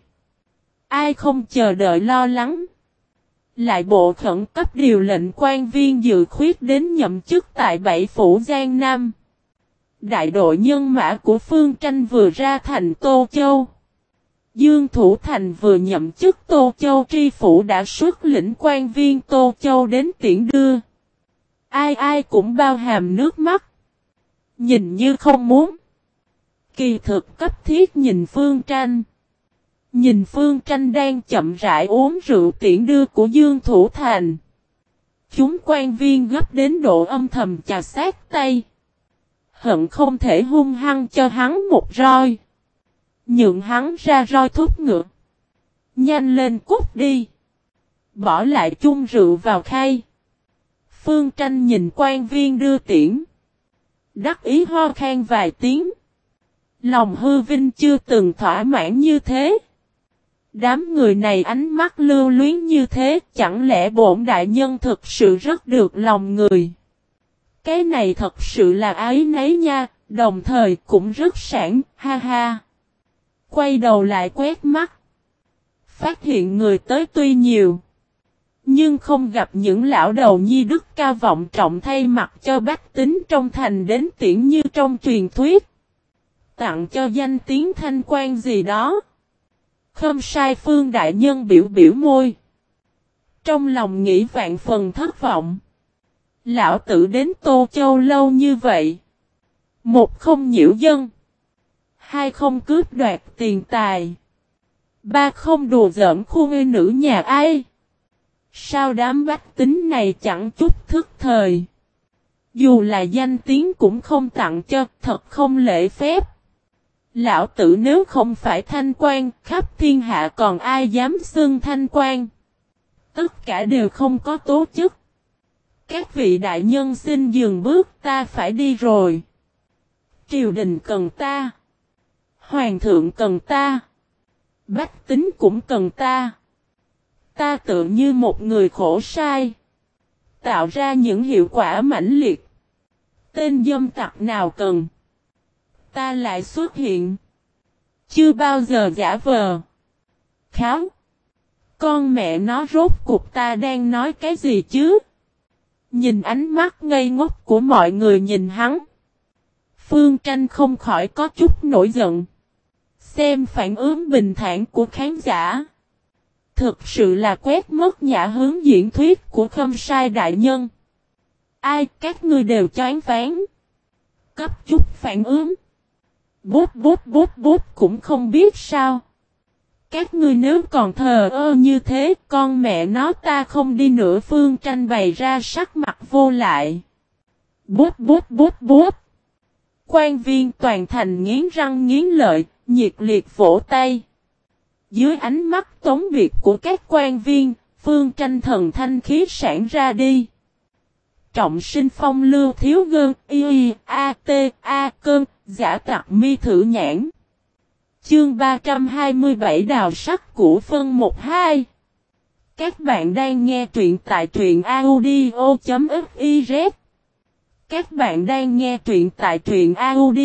Ai không chờ đợi lo lắng. Lại bộ khẩn cấp điều lệnh quan viên dự khuyết đến nhậm chức tại 7 phủ Giang Nam. Đại đội nhân mã của Phương Tranh vừa ra thành Tô Châu. Dương Thủ Thành vừa nhậm chức Tô Châu tri phủ đã xuất lĩnh quan viên Tô Châu đến tiễn đưa. Ai ai cũng bao hàm nước mắt. Nhìn như không muốn. Kỳ thực cấp thiết nhìn Phương Tranh. Nhìn Phương Tranh đang chậm rãi uống rượu tiễn đưa của Dương Thủ Thành. Chúng quan viên gấp đến độ âm thầm chà sát tay. Hận không thể hung hăng cho hắn một roi. Nhượng hắn ra roi thúc ngựa. Nhanh lên cút đi. Bỏ lại chung rượu vào khay. Phương Tranh nhìn quan viên đưa tiễn. Đắc ý ho khan vài tiếng. Lòng hư vinh chưa từng thỏa mãn như thế. Đám người này ánh mắt lưu luyến như thế, chẳng lẽ bổn đại nhân thực sự rất được lòng người. Cái này thật sự là ái nấy nha, đồng thời cũng rất sảng, ha ha. Quay đầu lại quét mắt. Phát hiện người tới tuy nhiều. Nhưng không gặp những lão đầu nhi đức cao vọng trọng thay mặt cho bách tính trong thành đến tiễn như trong truyền thuyết. Tặng cho danh tiếng thanh quan gì đó. Khâm sai Phương đại nhân biểu biểu môi. Trong lòng nghĩ vạn phần thất vọng. Lão tử đến Tô Châu lâu như vậy. Một không nhiễu dân. Hai không cướp đoạt tiền tài. Ba không đùa giỡn khu ngây nữ nhà ai. Sao đám bách tính này chẳng chút thức thời. Dù là danh tiếng cũng không tặng cho, thật không lễ phép. Lão tử nếu không phải thanh quan, khắp thiên hạ còn ai dám xưng thanh quan. Tất cả đều không có tố chức. Các vị đại nhân xin dừng bước, ta phải đi rồi. Triều đình cần ta. Hoàng thượng cần ta. Bách tính cũng cần ta. Ta tự như một người khổ sai. Tạo ra những hiệu quả mãnh liệt. Tên dâm tặc nào cần. Ta lại xuất hiện. Chưa bao giờ giả vờ. Kháo. Con mẹ nó rốt cuộc ta đang nói cái gì chứ? Nhìn ánh mắt ngây ngốc của mọi người nhìn hắn. Phương Tranh không khỏi có chút nổi giận. Xem phản ứng bình thản của khán giả. Thực sự là quét mất nhã hướng diễn thuyết của khâm sai đại nhân. Ai các ngươi đều choáng váng. Cấp chút phản ứng. Bút bút bút bút cũng không biết sao. Các ngươi nếu còn thờ ơ như thế, con mẹ nó ta không đi nữa. Phương Tranh bày ra sắc mặt vô lại. Bút bút bút bút. Quan viên toàn thành nghiến răng nghiến lợi, nhiệt liệt vỗ tay. Dưới ánh mắt tống biệt của các quan viên, Phương Tranh thần thanh khí sản ra đi. Trọng sinh phong lưu thiếu gơn, y a t a cơn, giả tặc mi thử nhãn. Chương 327 đào sắc của phân 1-2. Các bạn đang nghe truyện tại truyện audio.fiz. Các bạn đang nghe truyện tại truyện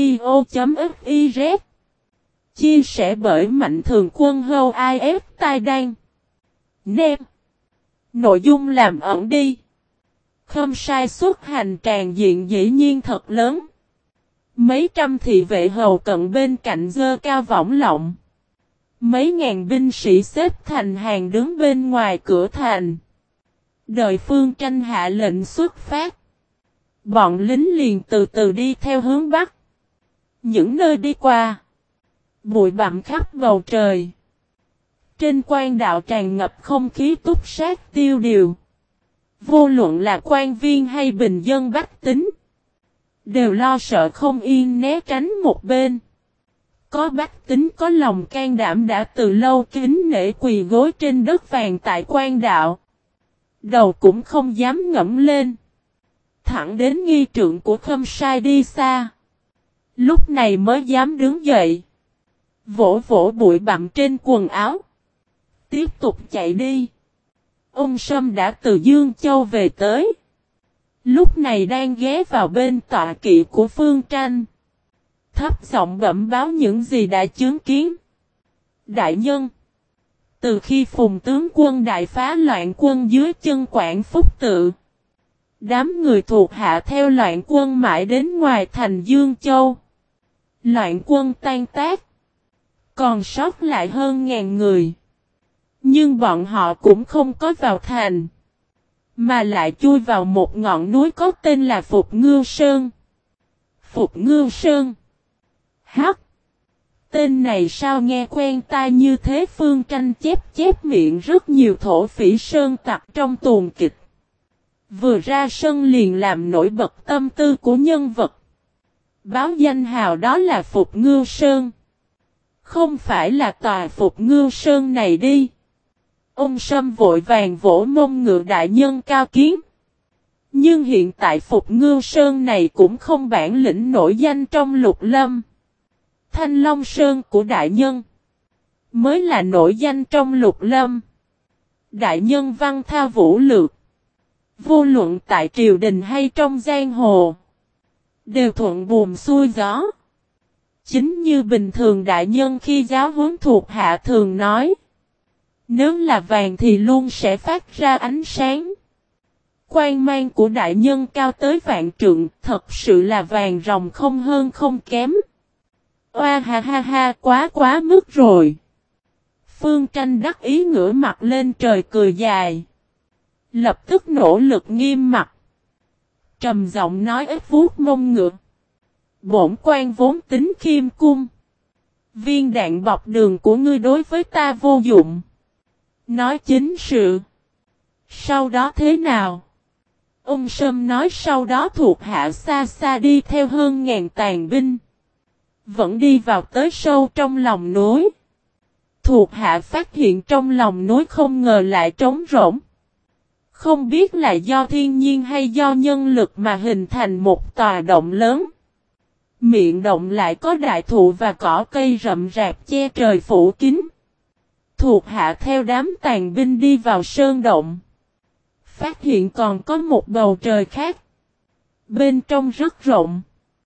audio.fiz. Chia sẻ bởi Mạnh Thường Quân Hâu IF Tai Đan. Nêm. Nội dung làm ẩn đi. Khâm sai xuất hành tràn diện dĩ nhiên thật lớn. Mấy trăm thị vệ hầu cận bên cạnh giơ cao võng lọng. Mấy ngàn binh sĩ xếp thành hàng đứng bên ngoài cửa thành. Đợi Phương Tranh hạ lệnh xuất phát. Bọn lính liền từ từ đi theo hướng bắc. Những nơi đi qua, bụi bặm khắp bầu trời. Trên quan đạo tràn ngập không khí túc sát tiêu điều. Vô luận là quan viên hay bình dân bách tính, đều lo sợ không yên né tránh một bên. Có bách tính có lòng can đảm đã từ lâu kính nể quỳ gối trên đất vàng tại quan đạo. Đầu cũng không dám ngẩng lên. Thẳng đến nghi trượng của Khâm Sai đi xa. Lúc này mới dám đứng dậy. Vỗ vỗ bụi bặm trên quần áo. Tiếp tục chạy đi. Ông Sâm đã từ Dương Châu về tới. Lúc này đang ghé vào bên tọa kỵ của Phương Tranh. Thấp giọng bẩm báo những gì đã chứng kiến. Đại nhân. Từ khi Phùng tướng quân đại phá loạn quân dưới chân Quảng Phúc Tự, đám người thuộc hạ theo loạn quân mãi đến ngoài thành Dương Châu. Loạn quân tan tác. Còn sót lại hơn ngàn người. Nhưng bọn họ cũng không có vào thành, mà lại chui vào một ngọn núi có tên là Phục Ngưu Sơn. Phục Ngưu Sơn. Hắc. Tên này sao nghe quen tai như thế? Phương Tranh chép miệng rất nhiều thổ phỉ sơn tặc trong tuồng kịch. Vừa ra sân liền làm nổi bật tâm tư của nhân vật. Báo danh hào đó là Phục Ngưu Sơn. Không phải là tòa Phục Ngưu Sơn này đi. Ông Sâm vội vàng vỗ mông ngựa đại nhân cao kiến. Nhưng hiện tại Phục Ngưu Sơn này cũng không bản lĩnh nổi danh trong lục lâm. Thanh Long Sơn của đại nhân mới là nổi danh trong lục lâm. Đại nhân văn thao vũ lược, vô luận tại triều đình hay trong giang hồ, đều thuận buồm xuôi gió. Chính như bình thường đại nhân khi giáo huấn thuộc hạ thường nói, nếu là vàng thì luôn sẽ phát ra ánh sáng. Quang mang của đại nhân cao tới vạn trượng, thật sự là vàng ròng không hơn không kém. Oa ha ha ha, quá mức rồi. Phương Tranh đắc ý ngửa mặt lên trời cười dài. Lập tức nỗ lực nghiêm mặt. Trầm giọng nói ít vuốt mông ngựa. Bổn quan vốn tính khiêm cung. Viên đạn bọc đường của ngươi đối với ta vô dụng. Nói chính sự. Sau đó thế nào? Ông Sâm nói sau đó thuộc hạ xa xa đi theo hơn ngàn tàn binh. Vẫn đi vào tới sâu trong lòng núi. Thuộc hạ phát hiện trong lòng núi không ngờ lại trống rỗng. Không biết là do thiên nhiên hay do nhân lực mà hình thành một tòa động lớn. Miệng động lại có đại thụ và cỏ cây rậm rạp che trời phủ kín. Thuộc hạ theo đám tàn binh đi vào sơn động. Phát hiện còn có một bầu trời khác. Bên trong rất rộng.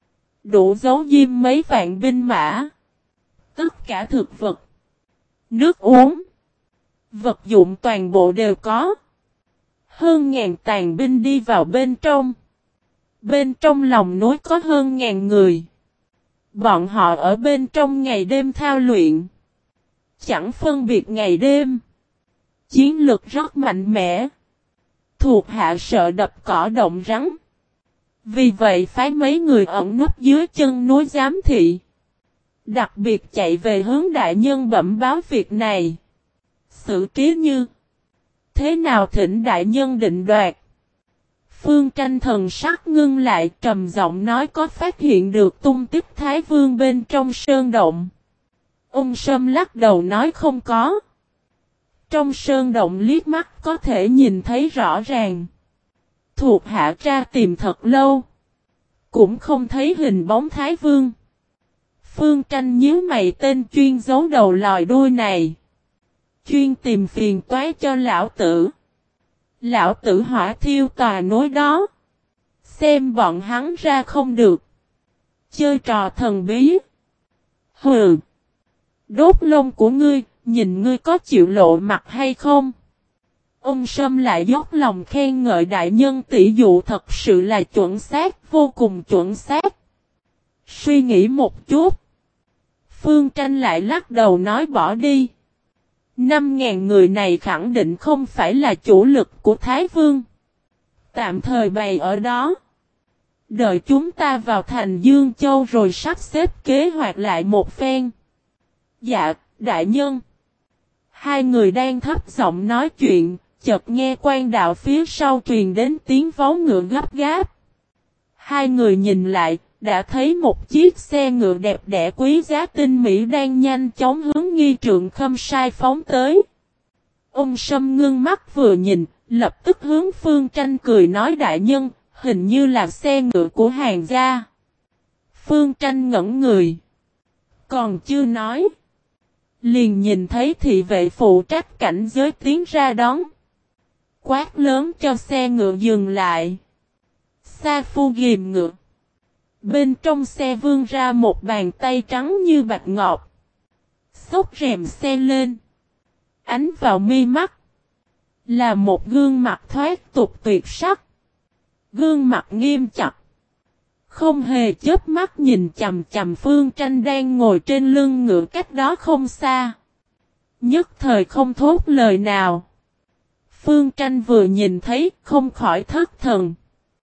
Đủ giấu diêm mấy vạn binh mã. Tất cả thực vật, nước uống, vật dụng toàn bộ đều có. Hơn ngàn tàn binh đi vào bên trong. Bên trong lòng núi có hơn ngàn người. Bọn họ ở bên trong ngày đêm thao luyện. Chẳng phân biệt ngày đêm. Chiến lực rất mạnh mẽ. Thuộc hạ sợ đập cỏ động rắn. Vì vậy phái mấy người ẩn núp dưới chân núi giám thị. Đặc biệt chạy về hướng đại nhân bẩm báo việc này. Xử trí như thế nào thỉnh đại nhân định đoạt. Phương Tranh thần sắc ngưng lại trầm giọng nói có phát hiện được tung tích Thái Vương bên trong sơn động. Ông Sâm lắc đầu nói không có. Trong sơn động liếc mắt có thể nhìn thấy rõ ràng. Thuộc hạ tra tìm thật lâu. Cũng không thấy hình bóng Thái Vương. Phương Tranh nhíu mày tên chuyên giấu đầu lòi đuôi này. Chuyên tìm phiền toái cho lão tử. Lão tử hỏa thiêu tòa núi đó. Xem bọn hắn ra không được. Chơi trò thần bí. Hừ. Đốt lông của ngươi, nhìn ngươi có chịu lộ mặt hay không? Ông Sâm lại dốc lòng khen ngợi đại nhân tỷ dụ thật sự là chuẩn xác, vô cùng chuẩn xác. Suy nghĩ một chút. Phương Tranh lại lắc đầu nói bỏ đi. 5.000 người này khẳng định không phải là chủ lực của Thái Vương. Tạm thời bày ở đó. Đợi chúng ta vào thành Dương Châu rồi sắp xếp kế hoạch lại một phen. Dạ, đại nhân. Hai người đang thấp giọng nói chuyện, chợt nghe quan đạo phía sau truyền đến tiếng vó ngựa gấp gáp. Hai người nhìn lại, đã thấy một chiếc xe ngựa đẹp đẽ quý giá tinh mỹ đang nhanh chóng hướng Nghi Trượng Khâm Sai phóng tới. Ông Sâm ngưng mắt vừa nhìn, lập tức hướng Phương Tranh cười nói đại nhân, hình như là xe ngựa của Hàn gia. Phương Tranh ngẩn người. Còn chưa nói. Liền nhìn thấy thị vệ phụ trách cảnh giới tiến ra đón. Quát lớn cho xe ngựa dừng lại. Sa Phu ghim ngựa. Bên trong xe vươn ra một bàn tay trắng như bạch ngọc. Xốc rèm xe lên. Ánh vào mi mắt. Là một gương mặt thoát tục tuyệt sắc. Gương mặt nghiêm chặt. Không hề chớp mắt nhìn chằm chằm Phương Tranh đang ngồi trên lưng ngựa cách đó không xa. Nhất thời không thốt lời nào. Phương Tranh vừa nhìn thấy không khỏi thất thần.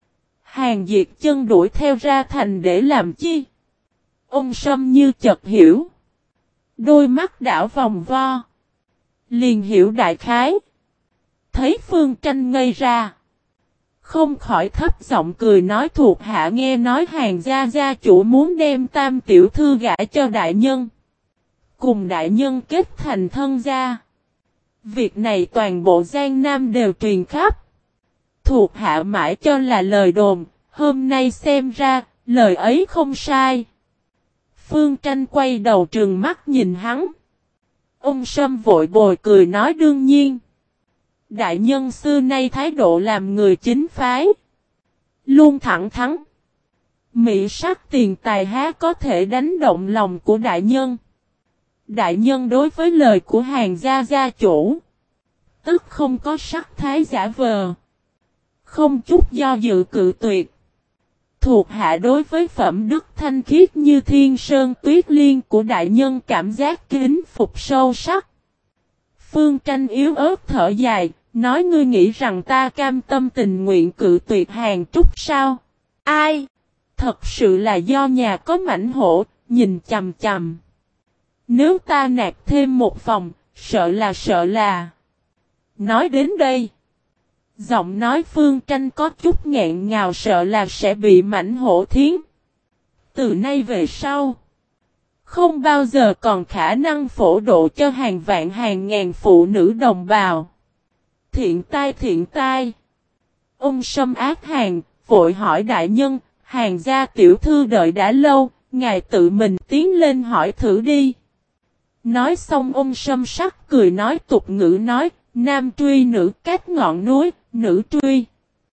Hàn Diệt Chân đuổi theo ra thành để làm chi? Ông Sâm như chợt hiểu. Đôi mắt đảo vòng vo. Liền hiểu đại khái. Thấy Phương Tranh ngây ra. Không khỏi thấp giọng cười nói thuộc hạ nghe nói Hàn gia gia chủ muốn đem Tam tiểu thư gả cho đại nhân. Cùng đại nhân kết thành thân gia. Việc này toàn bộ Giang Nam đều truyền khắp. Thuộc hạ mãi cho là lời đồn, hôm nay xem ra, lời ấy không sai. Phương Tranh quay đầu trừng mắt nhìn hắn. Ông Sâm vội bồi cười nói đương nhiên. Đại nhân xưa nay thái độ làm người chính phái. Luôn thẳng thắn. Mỹ sắc tiền tài há có thể đánh động lòng của đại nhân. Đại nhân đối với lời của Hàn gia gia chủ. Tức không có sắc thái giả vờ. Không chút do dự cự tuyệt. Thuộc hạ đối với phẩm đức thanh khiết như thiên sơn tuyết liên của đại nhân cảm giác kính phục sâu sắc. Phương Tranh yếu ớt thở dài, nói ngươi nghĩ rằng ta cam tâm tình nguyện cự tuyệt Hàn Trúc sao? Ai? Thật sự là do nhà có mảnh hổ, nhìn chằm chằm. Nếu ta nạp thêm một phòng, sợ là. Nói đến đây. Giọng nói Phương Tranh có chút nghẹn ngào sợ là sẽ bị mảnh hổ thiến. Từ nay về sau. Không bao giờ còn khả năng phổ độ cho hàng vạn hàng ngàn phụ nữ đồng bào. Thiện tai. Ông Sâm ác hàng, vội hỏi đại nhân, Hàn gia tiểu thư đợi đã lâu, ngài tự mình tiến lên hỏi thử đi. Nói xong ông Sâm sắc cười nói tục ngữ nói, nam truy nữ cách ngọn núi, nữ truy.